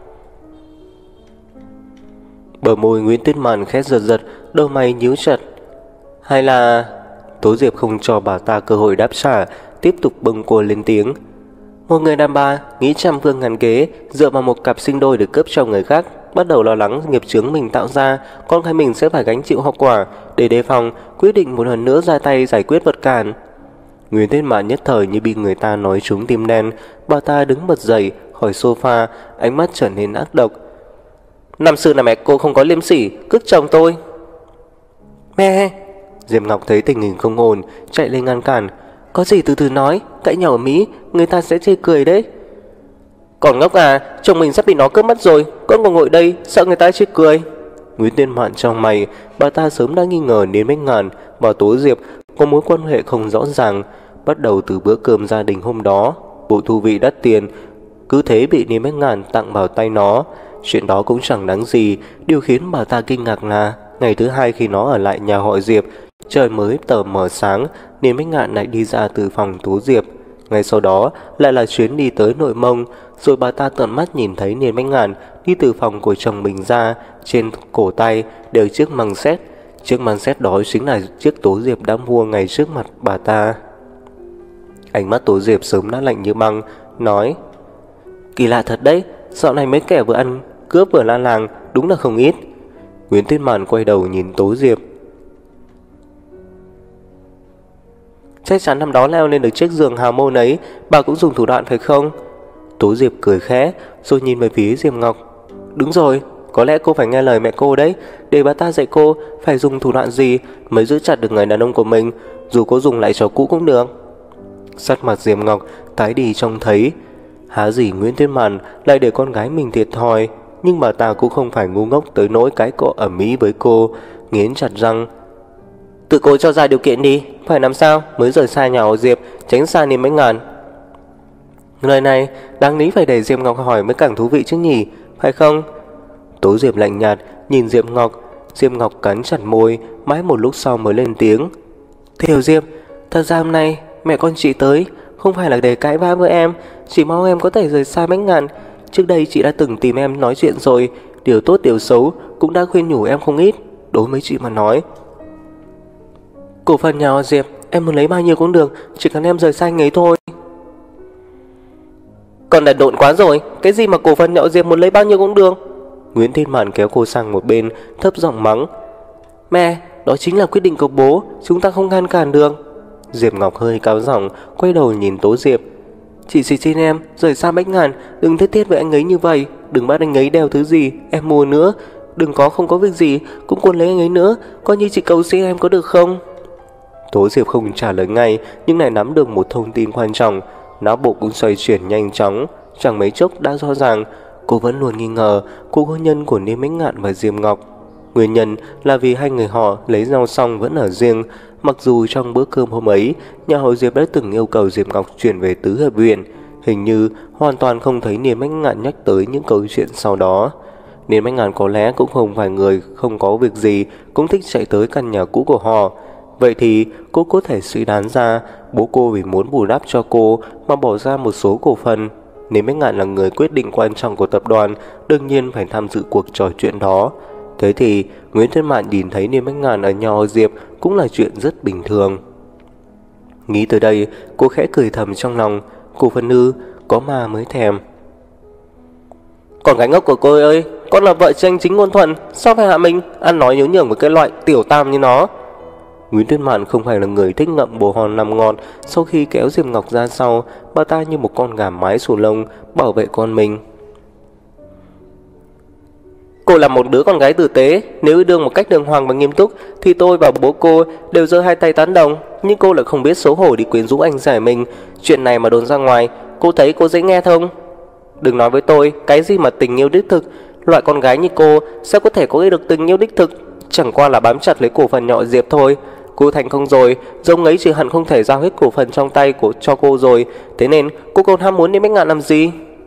Bờ môi Nguyễn Tuyết Mạn khẽ giật giật, đôi mày nhíu chặt. Hay là... Tố Diệp không cho bà ta cơ hội đáp trả, tiếp tục bâng quơ lên tiếng. Một người đàn bà nghĩ trăm phương ngàn kế, dựa vào một cặp sinh đôi được cướp cho người khác, bắt đầu lo lắng nghiệp chướng mình tạo ra, con cái mình sẽ phải gánh chịu hậu quả. Để đề phòng, quyết định một lần nữa ra tay giải quyết vật cản. Nguyễn Tuyết Mạn nhất thời như bị người ta nói trúng tim đen. Bà ta đứng bật dậy khỏi sofa, ánh mắt trở nên ác độc. Năm xưa là mẹ cô không có liêm sỉ, cướp chồng tôi. Mẹ! Diệp Ngọc thấy tình hình không ổn, chạy lên ngăn cản. Có gì từ từ nói, cãi nhau ở Mỹ, người ta sẽ chê cười đấy. Còn ngốc à, chồng mình sắp bị nó cướp mất rồi, con còn ngồi đây, sợ người ta chê cười. Nguyễn Tuyên Mạn trong mày, bà ta sớm đã nghi ngờ đến Bách Ngàn và Tố Diệp có mối quan hệ không rõ ràng. Bắt đầu từ bữa cơm gia đình hôm đó, bộ thu vị đắt tiền cứ thế bị Niêm Bách Ngàn tặng vào tay nó. Chuyện đó cũng chẳng đáng gì. Điều khiến bà ta kinh ngạc là ngày thứ hai khi nó ở lại nhà họ Diệp, trời mới tờ mờ sáng, Niêm Bách Ngạn lại đi ra từ phòng Tố Diệp. Ngay sau đó lại là chuyến đi tới Nội Mông. Rồi bà ta tận mắt nhìn thấy Niên Bách Ngạn đi từ phòng của chồng mình ra, trên cổ tay đều chiếc măng xét. Chiếc măng xét đó chính là chiếc Tố Diệp đã mua ngày trước mặt bà ta. Ánh mắt Tố Diệp sớm đã lạnh như băng, nói: Kỳ lạ thật đấy, dạo này mấy kẻ vừa ăn cướp vừa la làng đúng là không ít. Nguyễn Tuyết Mạn quay đầu nhìn Tố Diệp. Chắc chắn năm đó leo lên được chiếc giường hào môn ấy, bà cũng dùng thủ đoạn phải không? Tố Diệp cười khẽ, rồi nhìn về phía Diệp Ngọc. Đúng rồi, có lẽ cô phải nghe lời mẹ cô đấy. Để bà ta dạy cô phải dùng thủ đoạn gì mới giữ chặt được người đàn ông của mình, dù có dùng lại trò cũ cũng được. Sắc mặt Diệp Ngọc tái đi trông thấy. Há gì Nguyễn Tuyết Mạn lại để con gái mình thiệt thòi. Nhưng bà ta cũng không phải ngu ngốc tới nỗi cái cọ ầm ĩ với cô, nghiến chặt răng. Tự cô cho ra điều kiện đi, phải làm sao mới rời xa nhà họ Diệp, tránh xa Niêm Bách Ngạn. Lời này đáng lý phải để Diệp Ngọc hỏi mới càng thú vị chứ nhỉ, phải không? Tố Diệp lạnh nhạt nhìn Diệp Ngọc. Diệp Ngọc cắn chặt môi, mãi một lúc sau mới lên tiếng. Tiểu Diệp, thật ra hôm nay mẹ con chị tới không phải là để cãi vã với em, chỉ mong em có thể rời xa Bách Ngạn. Trước đây chị đã từng tìm em nói chuyện rồi, điều tốt điều xấu cũng đã khuyên nhủ em không ít. Đối với chị mà nói, cổ phần nhà họ Diệp em muốn lấy bao nhiêu cũng được, chỉ cần em rời xa anh ấy thôi. Còn đần độn quá rồi, cái gì mà cổ phần nhà họ Diệp muốn lấy bao nhiêu cũng được. Nguyễn Thiên Mạn kéo cô sang một bên, thấp giọng mắng. Mẹ, đó chính là quyết định của bố, chúng ta không ngăn cản được. Diệp Ngọc hơi cáu giọng, quay đầu nhìn Tố Diệp. Chị xin em, rời xa Bách Ngàn, đừng thiết thiết với anh ấy như vậy. Đừng bắt anh ấy đeo thứ gì em mua nữa. Đừng có không có việc gì cũng cuốn lấy anh ấy nữa. Coi như chị cầu xin em có được không? Tố Diệp không trả lời ngay, nhưng lại nắm được một thông tin quan trọng. Não bộ cũng xoay chuyển nhanh chóng, chẳng mấy chốc đã rõ ràng. Cô vẫn luôn nghi ngờ cuộc hôn nhân của Niêm Bách Ngạn và Diệp Ngọc. Nguyên nhân là vì hai người họ lấy nhau xong vẫn ở riêng. Mặc dù trong bữa cơm hôm ấy, nhà họ Diệp đã từng yêu cầu Diệp Ngọc chuyển về tứ hợp viện, hình như hoàn toàn không thấy Niêm Bách Ngạn nhắc tới những câu chuyện sau đó. Niêm Bách Ngạn có lẽ cũng không phải người không có việc gì cũng thích chạy tới căn nhà cũ của họ. Vậy thì cô có thể suy đoán ra bố cô vì muốn bù đắp cho cô mà bỏ ra một số cổ phần. Niêm Bách Ngạn là người quyết định quan trọng của tập đoàn, đương nhiên phải tham dự cuộc trò chuyện đó. Thế thì Nguyễn Thiên Mạn nhìn thấy Niêm Bách Ngạn ở nhà họ Diệp cũng là chuyện rất bình thường. Nghĩ tới đây, cô khẽ cười thầm trong lòng. Cổ phần ư, có mà mới thèm. Còn gái ngốc của cô ơi, con là vợ tranh chính ngôn thuận, sao phải hạ mình ăn nói nhớ nhường với cái loại tiểu tam như nó? Nguyễn Thiên Mạn không phải là người thích ngậm bồ hòn nằm ngọt. Sau khi kéo Diệp Ngọc ra sau, bà ta như một con gà mái xù lông bảo vệ con mình. Cô là một đứa con gái tử tế, nếu yêu đương một cách đàng hoàng và nghiêm túc thì tôi và bố cô đều giơ hai tay tán đồng. Nhưng cô lại không biết xấu hổ đi quyến rũ anh rể mình. Chuyện này mà đồn ra ngoài, cô thấy cô dễ nghe không? Đừng nói với tôi cái gì mà tình yêu đích thực. Loại con gái như cô sao có thể có được tình yêu đích thực? Chẳng qua là bám chặt lấy cổ phần nhỏ Diệp thôi. Cô thành công rồi, giống ấy chỉ hẳn không thể giao hết cổ phần trong tay cho cô rồi. Thế nên cô còn ham muốn Niêm Bách Ngạn làm gì?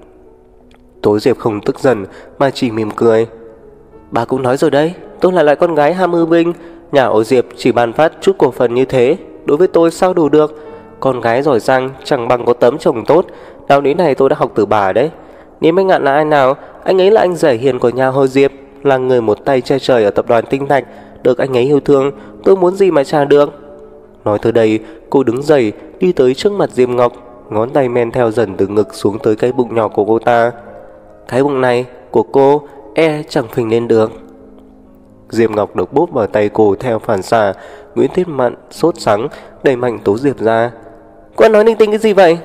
Tố Diệp không tức giận mà chỉ mỉm cười. Bà cũng nói rồi đấy, tôi là loại con gái ham hư vinh. Nhà họ Diệp chỉ ban phát chút cổ phần như thế, đối với tôi sao đủ được? Con gái giỏi giang chẳng bằng có tấm chồng tốt. Đạo lý này tôi đã học từ bà đấy. Niêm Bách Ngạn là ai nào? Anh ấy là anh rể hiền của nhà họ Diệp, là người một tay che trời ở tập đoàn Tinh Thạch. Được anh ấy yêu thương, tôi muốn gì mà trả được? Nói tới đây, cô đứng dậy đi tới trước mặt Diệp Ngọc, ngón tay men theo dần từ ngực xuống tới cái bụng nhỏ của cô ta. Cái bụng này của cô chẳng phình lên được. Diệp Ngọc được bóp vào tay cô theo phản xạ. Nguyễn Thiên Mạn sốt sắng đẩy mạnh Tố Diệp ra. Cô nói linh tinh cái gì vậy?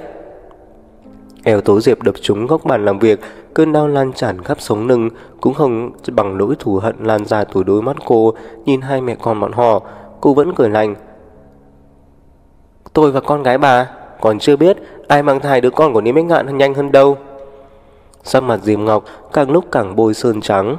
Eo Tố Diệp đập trúng góc bàn làm việc, cơn đau lan tràn khắp sống lưng, cũng không bằng nỗi thù hận lan ra từ đôi mắt cô. Nhìn hai mẹ con bọn họ, cô vẫn cười lạnh. Tôi và con gái bà còn chưa biết ai mang thai đứa con của Niêm Bách Ngạn nhanh hơn đâu. Sắc mặt Diệp Ngọc càng lúc càng bôi sơn trắng.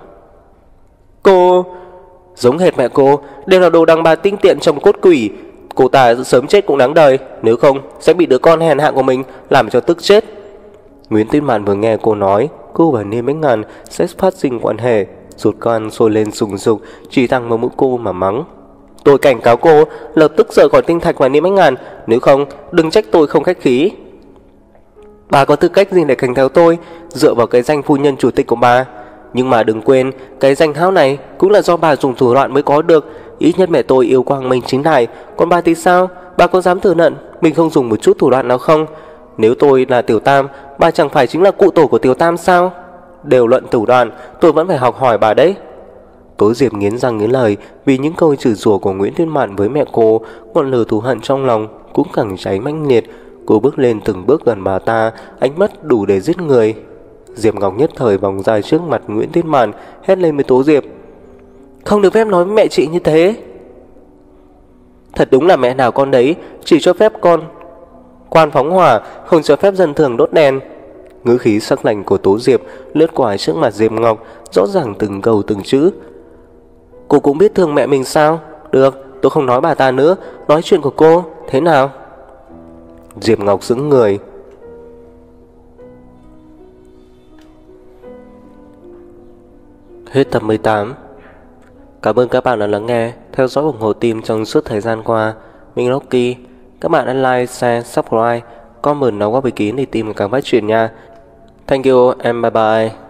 Cô giống hệt mẹ cô, đều là đồ đàn bà tinh tiện trong cốt quỷ. Cô ta sớm chết cũng đáng đời, nếu không sẽ bị đứa con hèn hạ của mình làm cho tức chết. Nguyễn Tuyết Mạn vừa nghe cô nói cô và Niêm Bách Ngạn sẽ phát sinh quan hệ, ruột gan sôi lên sùng sục, chỉ thẳng vào mũi cô mà mắng. Tôi cảnh cáo cô lập tức rời khỏi Tinh Thạch và Niêm Bách Ngạn, nếu không đừng trách tôi không khách khí. Bà có tư cách gì để cảnh cáo tôi dựa vào cái danh phu nhân chủ tịch của bà? Nhưng mà đừng quên, cái danh hão này cũng là do bà dùng thủ đoạn mới có được. Ít nhất mẹ tôi yêu quang minh chính đại, còn bà thì sao? Bà có dám thừa nhận mình không dùng một chút thủ đoạn nào không? Nếu tôi là Tiểu Tam, bà chẳng phải chính là cụ tổ của Tiểu Tam sao? Đều luận thủ đoạn, tôi vẫn phải học hỏi bà đấy. Tố Diệp nghiến răng nghiến lời vì những câu chửi rủa của Nguyễn Thiên Mạn với mẹ cô, ngọn lửa thù hận trong lòng cũng càng cháy mãnh liệt. Cô bước lên từng bước gần bà ta, ánh mắt đủ để giết người. Diệp Ngọc nhất thời vòng ra trước mặt Nguyễn Thiên Mạn, hét lên với Tố Diệp. Không được phép nói với mẹ chị như thế. Thật đúng là mẹ nào con đấy, chỉ cho phép con quan phóng hỏa, không cho phép dân thường đốt đèn. Ngữ khí sắc lạnh của Tố Diệp lướt qua trước mặt Diệp Ngọc, rõ ràng từng câu từng chữ. Cô cũng biết thương mẹ mình sao? Được, tôi không nói bà ta nữa, nói chuyện của cô, thế nào? Diệp Ngọc sững người. Hết tập 18. Cảm ơn các bạn đã lắng nghe, theo dõi ủng hộ team trong suốt thời gian qua. Mình Rocky. Các bạn hãy like, share, subscribe, comment đóng góp ý kiến để team càng phát triển nha. Thank you and bye bye.